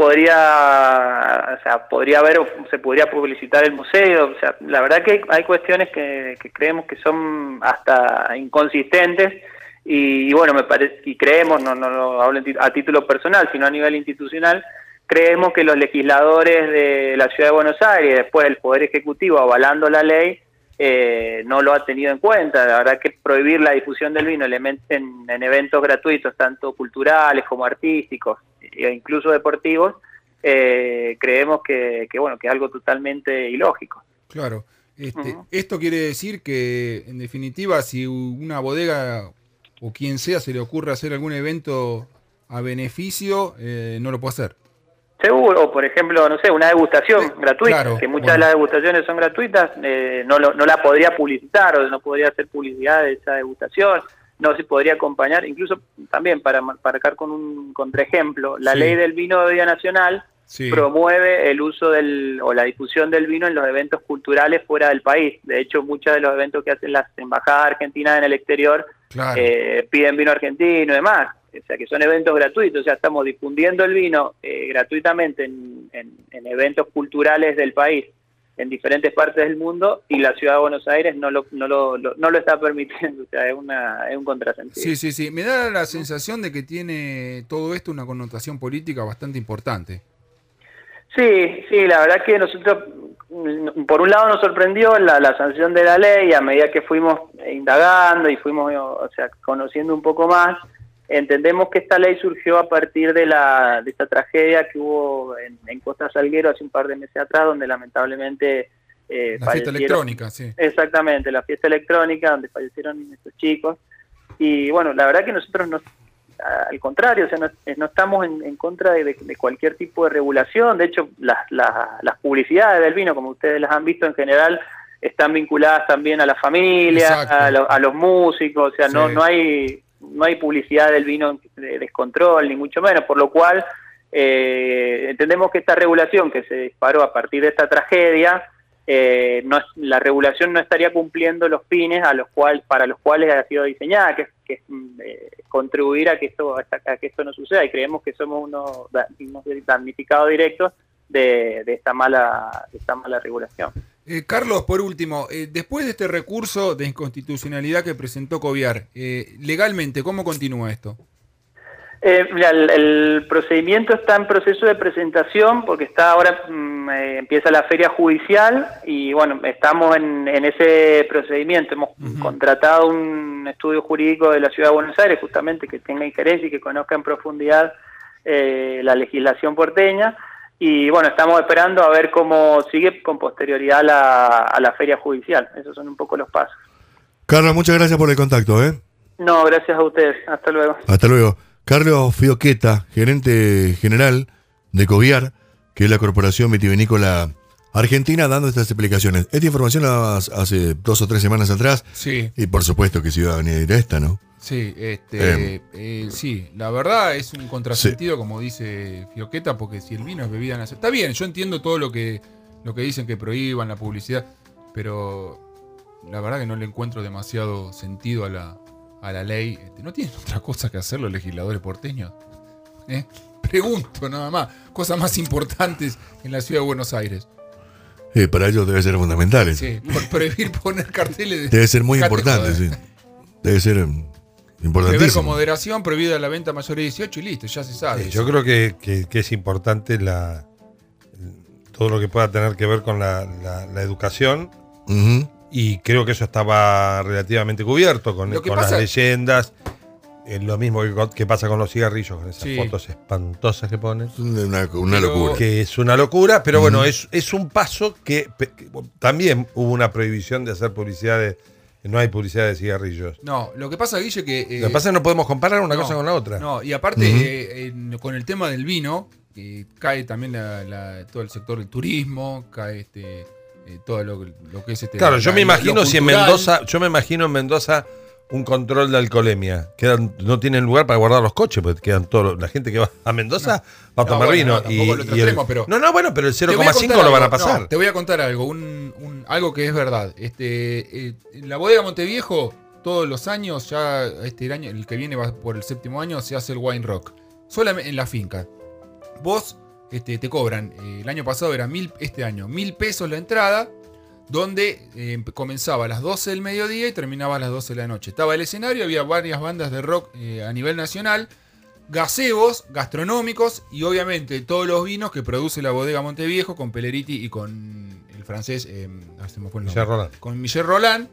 se podría publicitar el museo. O sea, la verdad que hay cuestiones que creemos que son hasta inconsistentes y bueno, me parece, y creemos, no lo hablo a título personal, sino a nivel institucional, creemos que los legisladores de la Ciudad de Buenos Aires, después el Poder Ejecutivo avalando la ley, no lo ha tenido en cuenta. La verdad que prohibir la difusión del vino en eventos gratuitos, tanto culturales como artísticos e incluso deportivos, creemos que es algo totalmente ilógico. Claro. Esto quiere decir que, en definitiva, si una bodega o quien sea se le ocurre hacer algún evento a beneficio, no lo puede hacer. Seguro, por ejemplo, no sé, una degustación gratuita, claro, que muchas de las degustaciones son gratuitas, no la podría publicitar o no podría hacer publicidad de esa degustación, no se podría acompañar, incluso también para marcar con un contraejemplo, la ley del vino de bebida nacional promueve el uso o la difusión del vino en los eventos culturales fuera del país. De hecho, muchos de los eventos que hacen las embajadas argentinas en el exterior piden vino argentino y demás. O sea, que son eventos gratuitos, o sea, estamos difundiendo el vino gratuitamente en eventos culturales del país, en diferentes partes del mundo, y la Ciudad de Buenos Aires no lo está permitiendo. O sea, es un contrasentido. Sí. Me da la sensación de que tiene todo esto una connotación política bastante importante. Sí, la verdad que nosotros, por un lado nos sorprendió la sanción de la ley, a medida que fuimos indagando y fuimos conociendo un poco más. Entendemos que esta ley surgió a partir de esta tragedia que hubo en Costa Salguero hace un par de meses atrás, donde lamentablemente la fiesta electrónica, sí. Exactamente, la fiesta electrónica, donde fallecieron estos chicos. Y bueno, la verdad que nosotros al contrario, o sea, no estamos en contra de cualquier tipo de regulación. De hecho, las publicidades del vino, como ustedes las han visto en general, están vinculadas también a la familia, a los músicos. O sea, no hay publicidad del vino de descontrol, ni mucho menos, por lo cual entendemos que esta regulación que se disparó a partir de esta tragedia, la regulación no estaría cumpliendo los fines para los cuales ha sido diseñada, que es contribuir a que esto no suceda, y creemos que somos unos damnificados directos de esta mala regulación. Carlos, por último, después de este recurso de inconstitucionalidad que presentó Coviar, legalmente, ¿cómo continúa esto? Mira, el procedimiento está en proceso de presentación porque ahora empieza la feria judicial y bueno, estamos en ese procedimiento. Hemos contratado un estudio jurídico de la Ciudad de Buenos Aires justamente que tenga injerencia y que conozca en profundidad la legislación porteña. Y bueno, estamos esperando a ver cómo sigue con posterioridad a la feria judicial. Esos son un poco los pasos. Carlos, muchas gracias por el contacto. No, gracias a ustedes. Hasta luego. Hasta luego. Carlos Fioqueta, gerente general de Coviar, que es la Corporación Vitivinícola Argentina, dando estas explicaciones. Esta información la hace 2 o 3 semanas atrás. Sí. Y por supuesto que se iba a venir a esta, ¿no? Sí, sí, la verdad es un contrasentido, como dice Fioqueta, porque si el vino es bebida nacional, está bien, yo entiendo todo lo que dicen que prohíban la publicidad, pero la verdad que no le encuentro demasiado sentido a la ley. ¿No tienen otra cosa que hacer los legisladores porteños? Pregunto nada más, cosas más importantes en la Ciudad de Buenos Aires. Para ellos debe ser fundamental. Sí, por prohibir poner carteles. Debe ser muy Dejate importante, joder. sí. Debe ser Beber con importantísimo. moderación, prohibida la venta mayor de 18 y listo, ya se sabe. Yo creo que es importante todo lo que pueda tener que ver con la educación. Ujú. Y creo que eso estaba relativamente cubierto con Lo que las pasa- leyendas. Lo mismo que pasa con los cigarrillos, con esas Sí. fotos espantosas que ponen. Es una Pero- locura. Que es una locura, pero bueno, es un paso que también hubo una prohibición de hacer publicidad no hay publicidad de cigarrillos. No, lo que pasa, Guille, que... Lo que pasa es que no podemos comparar una no, cosa con la otra. No, y aparte, con el tema del vino, cae también todo el sector del turismo, cae todo lo que es Claro, yo me imagino lo si en cultural. Mendoza, yo me imagino en Mendoza un control de alcoholemia. No tienen lugar para guardar los coches, porque quedan la gente que va a Mendoza va a tomar bueno, vino. no, tampoco lo extremo, pero- bueno, pero el Te voy a 0,5 contar lo van a algo, pasar. no, te voy a contar algo, algo que es verdad. En la bodega Monteviejo, todos los años, ya el año, el que viene va por el 7º año, se hace el Wine Rock. Solamente en la finca. Vos te cobran, el año pasado era este año, 1.000 pesos la entrada, donde comenzaba a las 12 del mediodía y terminaba a las 12 de la noche. Estaba el escenario, había varias bandas de rock a nivel nacional, gazebos, gastronómicos y obviamente todos los vinos que produce la bodega Monteviejo con Peleriti y con el francés, se me fue el nombre. Michel Roland. Con Michel Roland.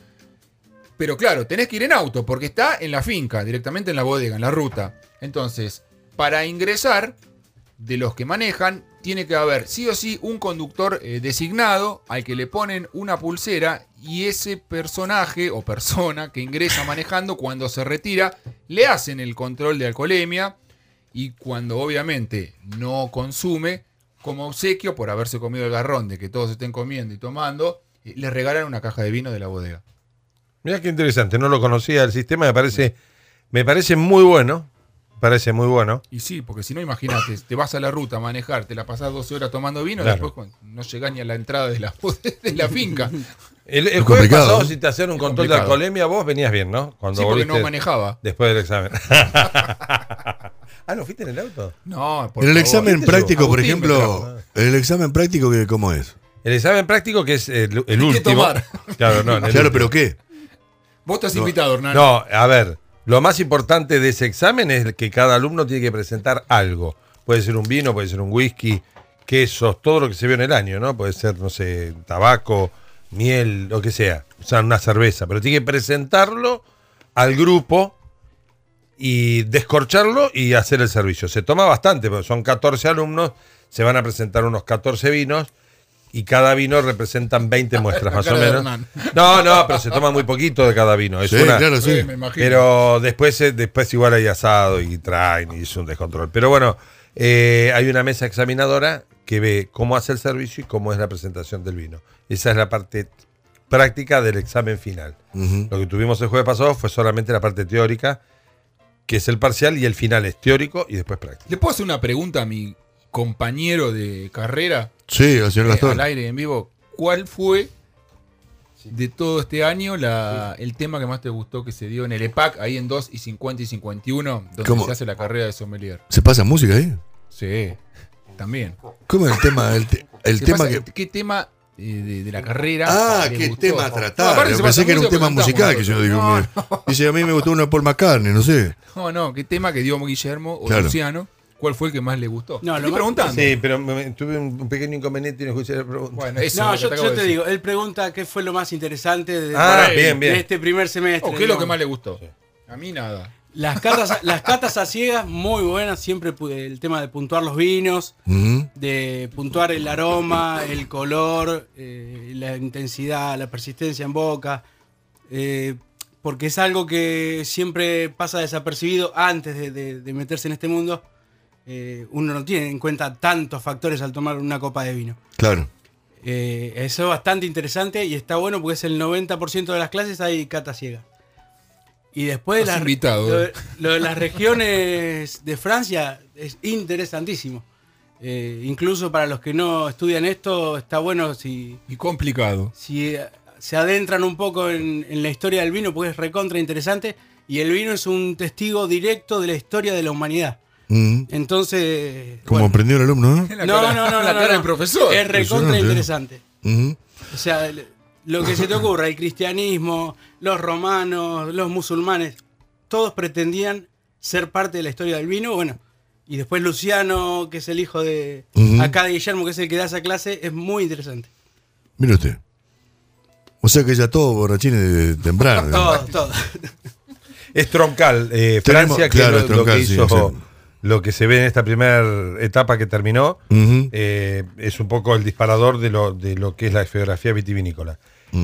Pero claro, tenés que ir en auto porque está en la finca, directamente en la bodega, en la ruta. Entonces, para ingresar, de los que manejan, tiene que haber sí o sí un conductor designado al que le ponen una pulsera y ese personaje o persona que ingresa manejando, cuando se retira, le hacen el control de alcoholemia y cuando obviamente no consume, como obsequio por haberse comido el garrón de que todos estén comiendo y tomando, le regalan una caja de vino de la bodega. Mira qué interesante, no lo conocía el sistema, me parece muy bueno. Parece muy bueno. Y sí, porque si no, imagínate, te vas a la ruta a manejar, te la pasás 12 horas tomando vino Claro. y después no llegás ni a la entrada de la finca. El Es jueves complicado, pasado, ¿no? si te hacían un Es control de complicado. alcoholemia, vos venías bien, ¿no? Cuando Sí, porque volviste no manejaba. después del examen. ¿No fuiste en el auto? No, En el examen ¿Qué te práctico, por Agustín me ejemplo, trajo. el examen práctico, ¿cómo es? El examen práctico, que es el Hay que último. tomar. Claro, no, en el Claro, último. pero ¿qué? Vos estás invitado, Hernán. No, a ver, lo más importante de ese examen es que cada alumno tiene que presentar algo. Puede ser un vino, puede ser un whisky, quesos, todo lo que se vio en el año, ¿no? Puede ser, no sé, tabaco, miel, lo que sea. O sea, una cerveza. Pero tiene que presentarlo al grupo y descorcharlo y hacer el servicio. Se toma bastante, porque son 14 alumnos, se van a presentar unos 14 vinos y cada vino representan 20 muestras, más o Cara de menos. Hernán. No, pero se toma muy poquito de cada vino. Es Sí, una, claro, sí. Me imagino. pero después igual hay asado y traen y es un descontrol. Pero bueno, hay una mesa examinadora que ve cómo hace el servicio y cómo es la presentación del vino. Esa es la parte práctica del examen final. Ujú. Lo que tuvimos el jueves pasado fue solamente la parte teórica, que es el parcial, y el final es teórico y después práctico. ¿Le puedo hacer una pregunta a mi compañero de carrera Sí, al señor al Gastón. aire y en vivo? ¿Cuál fue de todo este año el tema que más te gustó que se dio en el EPAC, ahí en 2 y 50 y 51, donde ¿Cómo? se hace la carrera de sommelier? ¿Se pasa música ahí? Sí, también. ¿Cómo es el tema? El ¿Qué tema pasa? que... ¿Qué tema de la carrera? Ah, le qué gustó? tema No, tratar. aparte Yo se pensé pasa que era un música tema porque musical, que yo cantamos digo. nosotros. mira. Dice, a mí me gustó uno de Paul McCartney, no sé. No, ¿qué tema que dio Guillermo o Claro. Luciano? ¿Cuál fue el que más le gustó? No, Estoy lo más- preguntando. Sí, pero tuve un pequeño inconveniente y no escuché la pregunta. Bueno, eso No, es yo, lo que yo acabo de te decir. digo, él pregunta qué fue lo más interesante de, Ah, de- bien, bien. de este primer semestre. Oh, ¿qué es lo que digamos. más le gustó? A mí nada. Las catas a ciegas, muy buenas. Siempre el tema de puntuar los vinos, Ujú. de puntuar el aroma, el color, la intensidad, la persistencia en boca. Porque es algo que siempre pasa desapercibido antes de meterse en este mundo. Uno no tiene en cuenta tantos factores al tomar una copa de vino. Claro. Eso es bastante interesante y está bueno porque es el 90% de las clases hay cata ciega. Y después Estás invitado. lo de las regiones de Francia es interesantísimo. Incluso para los que no estudian esto, está bueno si Y complicado. se adentran un poco en la historia del vino, porque es recontra interesante. Y el vino es un testigo directo de la historia de la humanidad. Ujú. Entonces. Como bueno. aprendió el alumno, ¿no? La No, cara- no, no. la no, cara no. del profesor. Es recontra Impresionante, ¿eh? interesante. Ujú. O sea, lo que se te ocurra, el cristianismo, los romanos, los musulmanes, todos pretendían ser parte de la historia del vino. Bueno, y después Luciano, que es el hijo de acá de Guillermo, que es el que da esa clase, es muy interesante. Mire usted. O sea que ya todos borrachines de temprano. Todo. Es troncal. Francia, que claro, es es lo troncal, que sí, hizo, sí. lo que se ve en esta primera etapa que terminó, Ujú. es un poco el disparador de lo que es la geografía vitivinícola.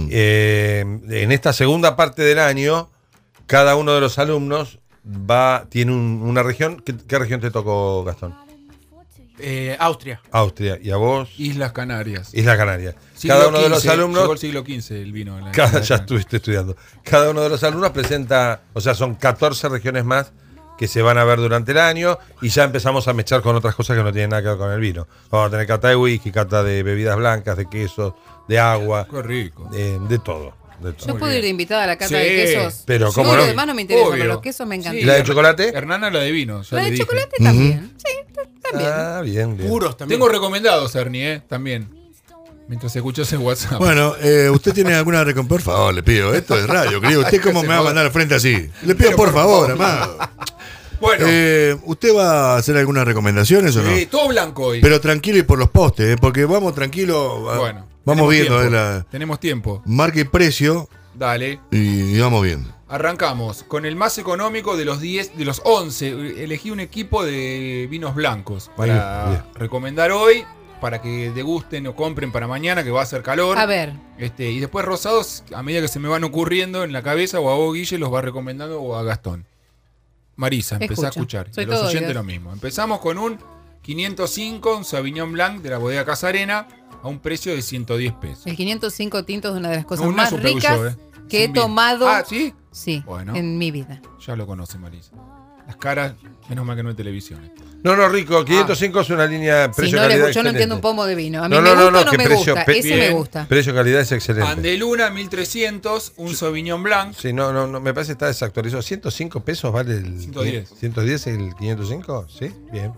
En esta segunda parte del año, cada uno de los alumnos tiene una región. ¿Qué región te tocó, Gastón? Austria. Austria. ¿Y a vos? Islas Canarias. Islas Canarias. Siglo Cada uno de los XV, alumnos. llegó el siglo XV el vino. Ya estuviste estudiando. Cada uno de los alumnos presenta, o sea, son 14 regiones más que se van a ver durante el año y ya empezamos a mechar con otras cosas que no tienen nada que ver con el vino. Vamos a tener cata de whisky, cata de bebidas blancas, de quesos, de agua, Qué rico. de todo. De todo. Yo puedo ir de invitada a la cata Sí, de quesos. pero ¿cómo Todo no? lo demás no me interesa, Obvio. pero los quesos me encantan. ¿Y la de chocolate? Hernana, la de vino. ya La le de dije. chocolate también. Sí, también. Ah, bien. Puros también. Tengo recomendados, Ernie, también. Mientras escuchas el WhatsApp. Bueno, ¿usted tiene alguna recompensa? Por favor, le pido. Esto es radio, querido. ¿Usted cómo me va a mandar al frente así? Le pido, Pero por por favor, favor. amado. Bueno, ¿Usted va a hacer algunas recomendaciones o no? todo blanco hoy. Pero tranquilo y por los postes, porque vamos tranquilo. Bueno, vamos tenemos viendo tiempo. Tenemos tiempo. marca y precio Dale. y vamos viendo. Arrancamos con el más económico de los 10, de los 11. Elegí un equipo de vinos blancos para Bien. recomendar hoy, para que degusten o compren para mañana, que va a hacer calor. A ver, Y después rosados, a medida que se me van ocurriendo en la cabeza, o a vos, Guille, los va recomendando, o a Gastón. Marisa, empezá a Escucho. escuchar. Soy De los todo oyentes oídos. lo mismo. Empezamos con un 505, un Sauvignon Blanc de la bodega Casarena, a un precio de 110 pesos. el 505 tintos es una de las cosas No, más es un Peugeot, ricas que Es he un vino. tomado Ah, ¿sí? sí, Bueno. en mi vida. Ya lo conoce Marisa. Las caras, menos mal que no hay televisión. No, rico, 505 es una línea Si precio no, calidad yo no entiendo excelente. un pomo de vino. A mí No, me no, gusta o no que me precio- gusta. pe- Ese me bien. gusta. Precio calidad es excelente. Andeluna 1300, un Sauvignon Blanc. Sí, no, me parece que está desactualizado. 105 pesos vale el 110. 110 el 505, sí, bien.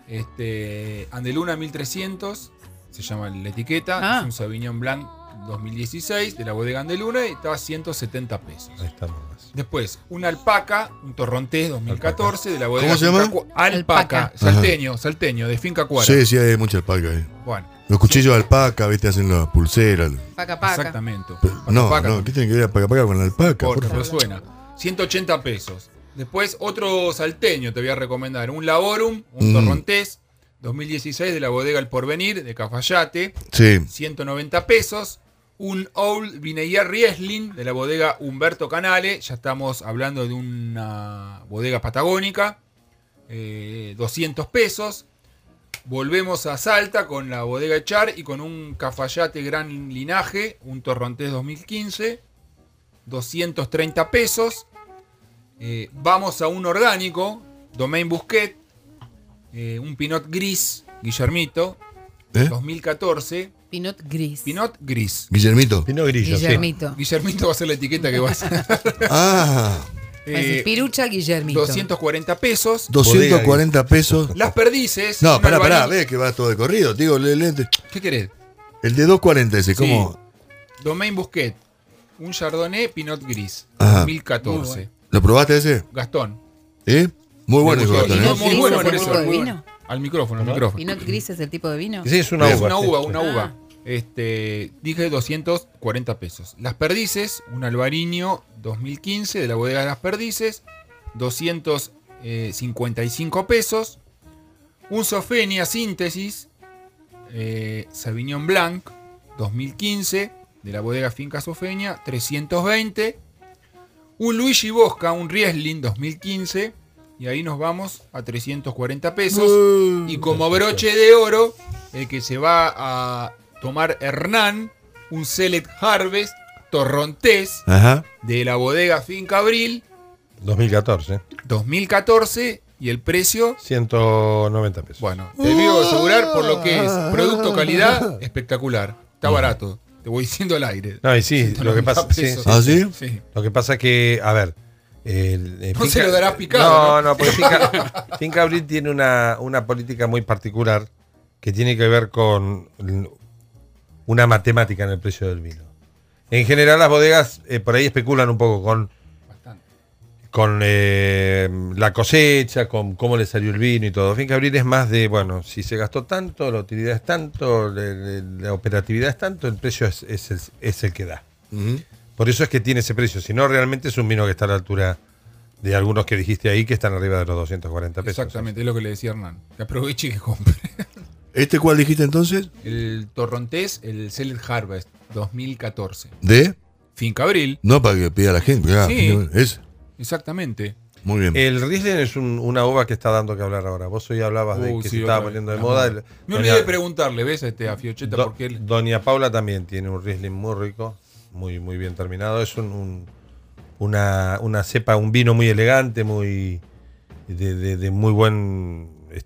Andeluna 1300, se llama la etiqueta. Ah. Es un Sauvignon Blanc 2016 de la bodega Andeluna y estaba a 170 pesos. Ahí estamos. Después, una alpaca, un torrontés 2014 de la bodega. ¿Cómo se llama? Alpaca, Alpaca. salteño, de Finca Cuara. Sí, sí, hay mucha alpaca ahí. Bueno, Los cuchillos de alpaca, viste, hacen las pulseras. Paca, paca. exactamente. No, Alpaca, ¿qué tiene que ver alpaca con la alpaca? Porque Por no favor. suena. 180 pesos. Después, otro salteño te voy a recomendar. Un Laborum, un torrontés 2016 de la bodega El Porvenir, de Cafayate. Sí. 190 pesos. Un Old Vinegar Riesling de la bodega Humberto Canale. Ya estamos hablando de una bodega patagónica. 200 pesos. Volvemos a Salta con la bodega Echar y con un Cafayate Gran Linaje, un Torrontés 2015. 230 pesos. Vamos a un orgánico, Domaine Busquet. Un Pinot Gris, Guillermito. 2014. Pinot gris. Pinot Gris. Guillermito. Pino Grillo, Guillermito. Guillermito va a ser la etiqueta que va a hacer. Ah, Va a decir, Pirucha Guillermito. 240 pesos. 240 pesos. Las perdices. No, un pará, albañil- ve que va todo de corrido. Digo, ¿Qué querés? el de 240 ese, ¿cómo? Domaine Busquet. Un Chardonnay Pinot Gris. Ajá. 2014. ¿Lo probaste ese? Gastón. Muy bueno Me ese gustó. Gastón, Y ¿eh? no, muy ¿Gris bueno es por el eso. tipo de muy vino? bueno. Al micrófono, al micrófono. ¿Pinot gris es el tipo de vino? Sí, es una Es uva. una uva, sí. una uva. Dije 240 pesos. Las Perdices, un Albariño 2015 de la bodega de Las Perdices, 255 pesos. Un Sofenia Síntesis, Sauvignon Blanc 2015 de la bodega Finca Sofenia, 320. Un Luigi Bosca, un Riesling 2015. Y ahí nos vamos a 340 pesos. Y como broche de oro, el que se va a tomar Hernán, un Select Harvest Torrontés Ajá. de la bodega Finca Abril 2014, 2014. Y el precio, 190 pesos. bueno, te digo asegurar por lo que es. Producto calidad, espectacular. Está barato. Te voy diciendo al aire. No, y sí, lo que 190 pasa, sí, pesos. sí. ¿Ah, sí? Sí. Lo que pasa es que, a ver. No se lo darás picado, No, porque Finca Abril tiene una política muy particular que tiene que ver con una matemática en el precio del vino. En general las bodegas por ahí especulan un poco con la cosecha, con cómo le salió el vino y todo. Finca Abril es más de, bueno, si se gastó tanto, la utilidad es tanto, la operatividad es tanto, el precio es el que da. Por eso es que tiene ese precio. Si no, realmente es un vino que está a la altura de algunos que dijiste ahí que están arriba de los 240 pesos. Exactamente, es lo que le decía Hernán. Que aproveche y que compre. ¿Este cuál dijiste entonces? El Torrontés, el Cellar Harvest 2014. ¿De? Finca Abril. No, para que pida la gente. Sí. Es. Exactamente. Muy bien. El Riesling es una uva que está dando que hablar ahora. Vos hoy hablabas de que sí, se estaba otra poniendo vez. de moda. Me olvidé de preguntarle, ¿ves? A Fiochetta, porque él... Doña Paula también tiene un Riesling muy rico, muy, muy bien terminado. Es una cepa, un vino muy elegante, muy de muy buen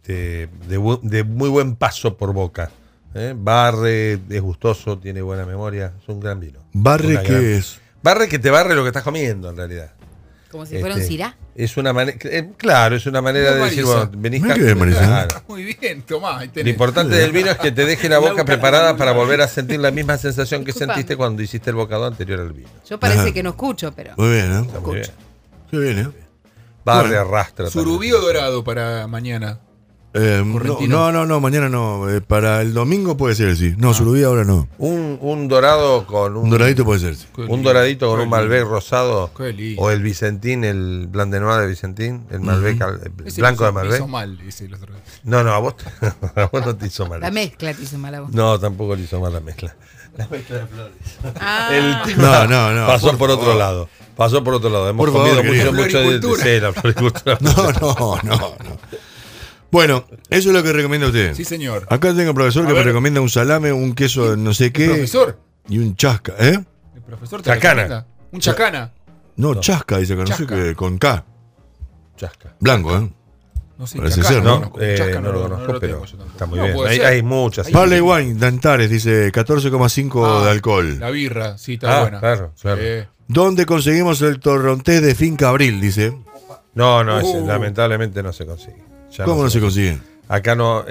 de muy buen paso por boca. Barre, es gustoso, tiene buena memoria, es un gran vino. ¿Barre qué es? Barre que te barre lo que estás comiendo en realidad. Como si fuera un cirá. Es una manera, claro, es una manera de decir, bueno, venís Marisa. Muy bien, tomá. Ahí Lo tenés. importante del vino es que te deje la boca preparada para volver a sentir la misma sensación que Disculpa. sentiste cuando hiciste el bocado anterior al vino. Yo parece Ajá. que no escucho, pero. Muy bien, ¿eh? Está muy bien. Qué bien, ¿eh? Barre Bueno. arrastra. Surubí o dorado para mañana. Correntino. No, mañana no. Para el domingo puede ser, sí. No, Surubí ahora no. Un dorado con Un doradito puede ser, sí. Qué un lindo, doradito con qué un Malbec lindo. rosado. Qué lindo. O el Vicentín, el Blanc de Noir de Vicentín, el Malbec, el Ese blanco me de hizo- me Malbec. hizo mal ese el otro día. No, a vos, a vos no te hizo mal. La mezcla te hizo mala voz. No, tampoco le hizo mal la mezcla. La mezcla de flores. Ah, El tipo No, pasó por por otro favor. lado. Pasó por otro lado. Hemos Por favor, comido querido. mucho de Floricultura. sí, la floricultura. No. Bueno, eso es lo que recomienda usted. Sí, señor. Acá tengo un profesor A que me ver. recomienda un salame, un queso de no sé ¿El qué. profesor? Y un chasca, ¿eh? ¿El profesor te Chacana. recomienda? ¿Un chacana? No, chasca, dice que no sé Chasca. qué, con K. Chasca. Blanco, ¿eh? No sé, Parece chacana, ser, ¿no? conozco. Chasca No lo conozco, tengo pero yo tampoco. está muy No, bien. puede ser. Hay muchas. Barley Wine, Dantares, dice 14,5 de alcohol. La birra, sí, está buena. Claro. ¿Dónde conseguimos el torrontés de Finca Abril? Dice. No, ese, lamentablemente no se consigue. Ya ¿Cómo no se consigue? Acá no.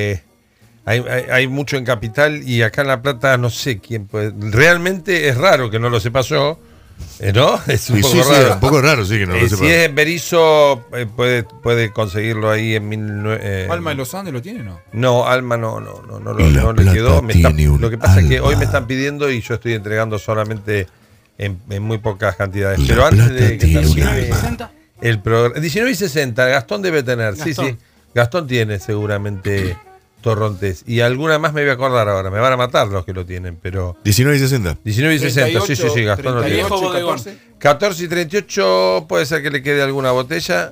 Hay mucho en Capital y acá en La Plata no sé quién puede. Realmente es raro que no lo sepa yo. ¿No? Es un Sí, poco sí, raro. un poco raro, sí, que no lo sepa. Si es en Berizo, puede conseguirlo ahí en ¿Alma de los Andes lo tiene o no? No, Alma no La le quedó. Plata tiene un Lo que pasa es que Alma. hoy me están pidiendo y yo estoy entregando solamente en muy pocas cantidades. La Pero antes Plata de que tiene un termine Alma. el programa. 19 y 60, Gastón debe tener. Gastón. Sí. Gastón tiene seguramente torrontés. Y alguna más me voy a acordar ahora. Me van a matar los que lo tienen, pero. 19 y 60. 19 y 60, sí, Gastón lo tiene. 38, bodegón. 14. 14 y 38 puede ser que le quede alguna botella.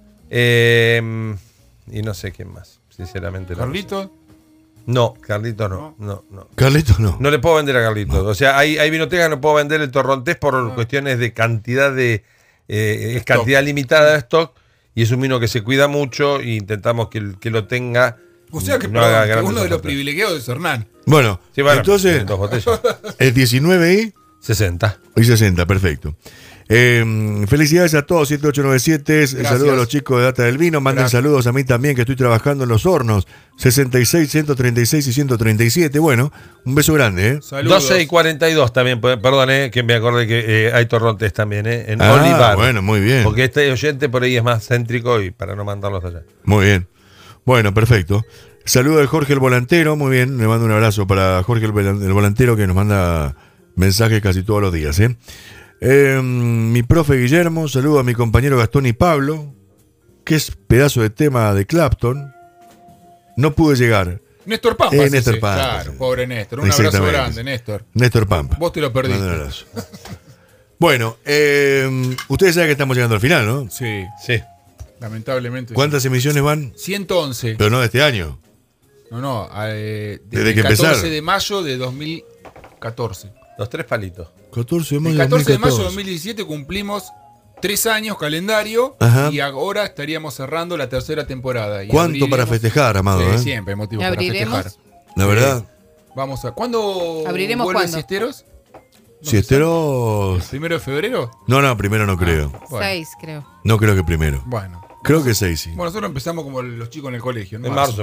Y no sé quién más, sinceramente. No lo sé. ¿Carlito? No, Carlitos no. Carlitos no. No le puedo vender a Carlitos. O sea, hay vinoteca, no puedo vender el torrontés por cuestiones de cantidad de. Es cantidad limitada de stock. Y es un vino que se cuida mucho. E intentamos que lo tenga. O sea que, no perdón, haga que grandes uno de los ofertas. privilegiados es Hernán. Bueno, Sí, bueno, entonces, dos botellas. el 19 60. y 60, perfecto. Felicidades a todos, 7897. Saludos a los chicos de Data del Vino. Manden Gracias. saludos a mí también, que estoy trabajando en los hornos. 66, 136 y 137. Bueno, un beso grande, ¿eh? Saludos. 12 y 42 también. Perdón, que me acordé que hay torrontés también, en Olivar. Bueno, muy bien. Porque este oyente por ahí es más céntrico y para no mandarlos allá. Muy bien. Bueno, perfecto. Saludo de Jorge el Volantero. Muy bien, le mando un abrazo para Jorge el Volantero, que nos manda mensajes casi todos los días, ¿eh? Mi profe Guillermo, saludo a mi compañero Gastón y Pablo, que es pedazo de tema de Clapton. No pude llegar. Néstor Pampas. Néstor ese. Pampas. Claro, pobre Néstor. Un abrazo Exactamente. grande, Néstor. Néstor Pampa. Vos te lo perdiste. Mando un abrazo. Bueno, ustedes saben que estamos llegando al final, ¿no? Sí, Sí. lamentablemente. ¿Cuántas emisiones van? 111. Pero no de este año. No, desde Desde el que 14 empezaron. de mayo de 2014. Los tres palitos. 14 de mayo El 14 de mayo de 2014. 2017 cumplimos 3 años calendario. Ajá. Y ahora estaríamos cerrando la tercera temporada. Y ¿Cuánto para abriremos- festejar, Amado? Sí, ¿eh? siempre hay motivos para ¿Abriremos? festejar. La verdad, Vamos a. ¿Cuándo ¿Abriremos vuelve cuándo? Siesteros? si Esteros. ¿1 de febrero? No, primero no creo. Bueno. 6, creo. No creo que primero. Bueno, Creo que 6, sí. Bueno, nosotros empezamos como los chicos en el colegio. En marzo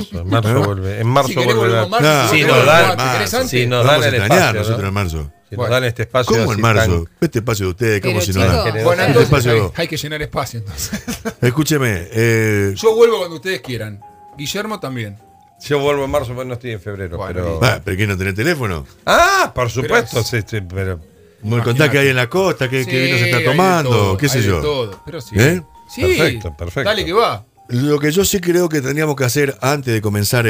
vuelve. En marzo Si querés, volverá. volvemos en marzo. Si Si nos querés, dan, volvemos antes. ¿Querés si antes? nos Vamos dan a el extrañar espacio, nosotros ¿no? en marzo. Si nos dan este espacio. ¿Cómo en así marzo? Este espacio de ustedes, ¿cómo Pero, si chicos, no? Bueno, Este entonces espacio. hay que llenar espacio entonces. Escúcheme, Yo vuelvo cuando ustedes quieran. Guillermo también. Yo vuelvo en marzo, pero no estoy en febrero. Bueno, ¿pero qué no tenés teléfono? Por supuesto, Pero sí, pero. Me contás que hay en la costa, qué vino se está tomando, qué sé hay de yo. todo, pero sí. ¿Eh? Sí, Perfecto. dale que va. Lo que yo sí creo que tendríamos que hacer antes de comenzar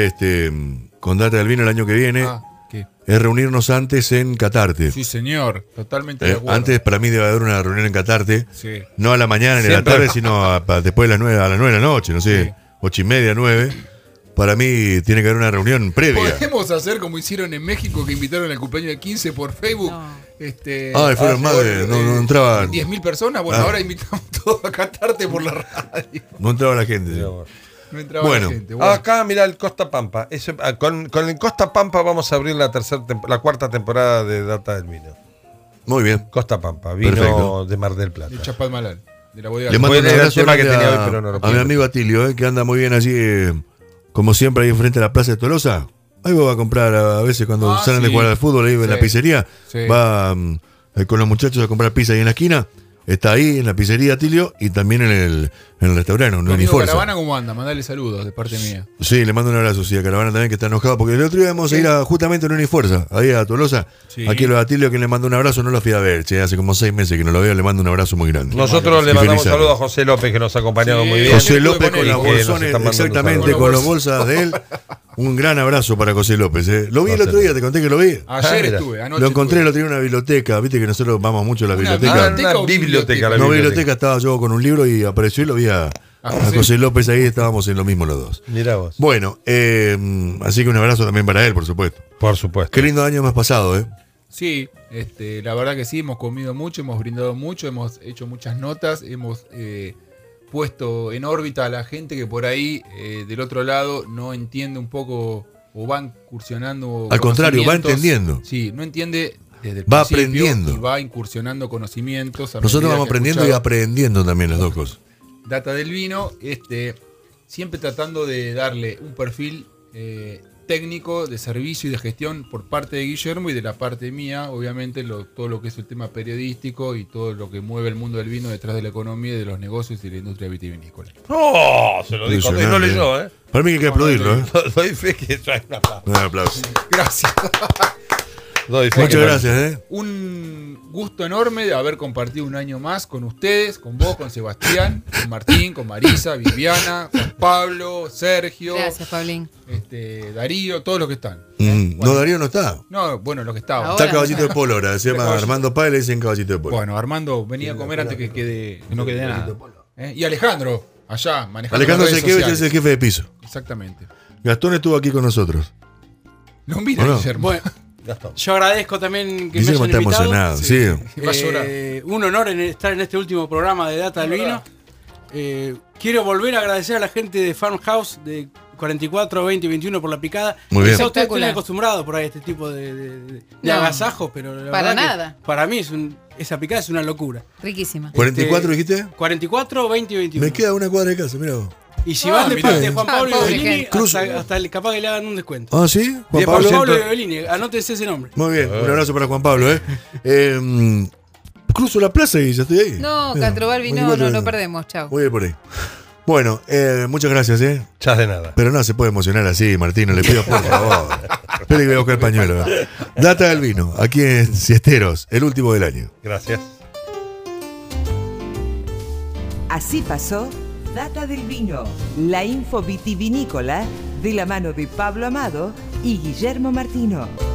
con Data del Vino el año que viene ¿Qué? es reunirnos antes en Catarte. Sí, señor, totalmente de acuerdo. Antes para mí debe haber una reunión en Catarte, Sí. no a la mañana ni a la Siempre. tarde, sino después de las 9, a las 9 de la noche, no sé, Sí. 8:30, 9. Para mí tiene que haber una reunión previa. Podemos hacer como hicieron en México, que invitaron al cumpleaños del 15 por Facebook. No. Fueron más de, no entraba, 10.000 personas. Bueno, ahora invitamos todos a Catarte por la radio. no entraba la gente. No entraba Bueno. la gente. Acá, mirá, el Costa Pampa. Con el Costa Pampa vamos a abrir la cuarta temporada de Data del Vino. Muy bien. Costa Pampa, vino Perfecto. de Mar del Plata. De Chapadmalal, de la bodega. Le mando un Era el abrazo tema que grande tenía hoy, pero no lo a puedo. mi amigo Atilio, que anda muy bien allí, como siempre, ahí enfrente de la Plaza de Tolosa. Ahí va a comprar a veces cuando salen de sí. jugar al fútbol, ahí en la Sí. pizzería. Sí. Va con los muchachos a comprar pizza ahí en la esquina. Está ahí en la pizzería Atilio y también en el restaurante, en Tu amigo Unifuerza. Caravana, ¿cómo anda? Mandale saludos de parte mía. Sí, le mando un abrazo, sí, a Caravana también, que está enojado, porque el otro día íbamos a ir justamente en Unifuerza, ahí a Tolosa. Sí. Aquí lo de Atilio, que le mando un abrazo, no lo fui a ver, che, hace como 6 meses que no lo veo, le mando un abrazo muy grande. Nosotros le Y mandamos feliz saludos a año. José López, que nos ha acompañado Sí. muy bien. José Ayer López estuve con las con él, que nos bolsones, está mandando exactamente, saludos. con las bolsas de él. Un gran abrazo para José López. Lo vi el José otro día, te conté que lo vi. Ayer mira. estuve, anoche Lo encontré, estuve. lo tenía en una biblioteca. Viste que nosotros vamos mucho a la Una biblioteca. biblioteca o biblioteca, la No, biblioteca. biblioteca, estaba yo con un libro y apareció y lo vi a José. José López ahí, estábamos en lo mismo los dos. Mirá vos. Bueno, así que un abrazo también para él, por supuesto. Por supuesto. Qué lindo año hemos pasado, ¿eh? Sí, la verdad que sí, hemos comido mucho, hemos brindado mucho, hemos hecho muchas notas, hemos puesto en órbita a la gente que por ahí del otro lado no entiende un poco o va incursionando. Al contrario, va conocimientos. entendiendo. Sí, no entiende desde el Va principio aprendiendo. y va incursionando conocimientos. a Nosotros medida vamos que aprendiendo y escuchaba aprendiendo también las dos cosas. Data del Vino, siempre tratando de darle un perfil técnico de servicio y de gestión por parte de Guillermo y de la parte mía, obviamente todo lo que es el tema periodístico y todo lo que mueve el mundo del vino detrás de la economía, de los negocios y de la industria vitivinícola. ¡Oh! Se lo dijo, no Impresionante, leyó, ¿eh? Para mí que hay que aplaudirlo, ¿eh? Doy fe que trae una paz. Un aplauso. Gracias. Doy fe que Muchas no- gracias, ¿eh? Un gusto enorme de haber compartido un año más con ustedes, con vos, con Sebastián, con Martín, con Marisa, Viviana, con Pablo, Sergio, Gracias, Pablín. Darío, todos los que están. No, Darío no está. No, bueno, los que estaban. Ahora. Está Caballito de Polo ahora. Se llama Caballito. Armando Páez, le dicen Caballito de Polo. Bueno, Armando venía a comer antes que no quede nada. Y Alejandro, allá, manejando Alejandro las redes Sequevich es sociales. el jefe de piso. Exactamente. Gastón estuvo aquí con nosotros. No mira, ¿O no? Guillermo. Bueno, yo agradezco también que me Guillermo hayan está invitado. emocionado. Sí. Va a llorar. Un honor estar en este último programa de Data del Vino. Quiero volver a agradecer a la gente de Farmhouse de 44, 20 y 21 por la picada. Muy bien. Quizá ustedes Espectacular. estén acostumbrados por ahí a este tipo de No. agasajos, pero la Para verdad que nada. para mí esa picada es una locura. Riquísima. ¿44 dijiste? 44, 20 y 21. Me queda una cuadra de casa, mira vos. Y si van de mirá. parte de Juan Pablo y Pobre Bellini, gente. hasta capaz que le hagan un descuento. Ah, ¿sí? Juan 10%. Pablo. Juan Pablo y Bellini, anótense ese nombre. Muy bien, un abrazo para Juan Pablo, ¿eh? Cruzo la plaza y ya estoy ahí. No, Mira, Castrobalbi, no 24. perdemos. Chao. Voy a ir por ahí. Bueno, muchas gracias, ¿eh? Chas de nada. Pero no se puede emocionar así, Martino, le pido por favor. Espera que voy a buscar el pañuelo. Data del Vino, aquí en Siesteros, el último del año. Gracias. Así pasó Data del Vino, la info vitivinícola de la mano de Pablo Amado y Guillermo Martino.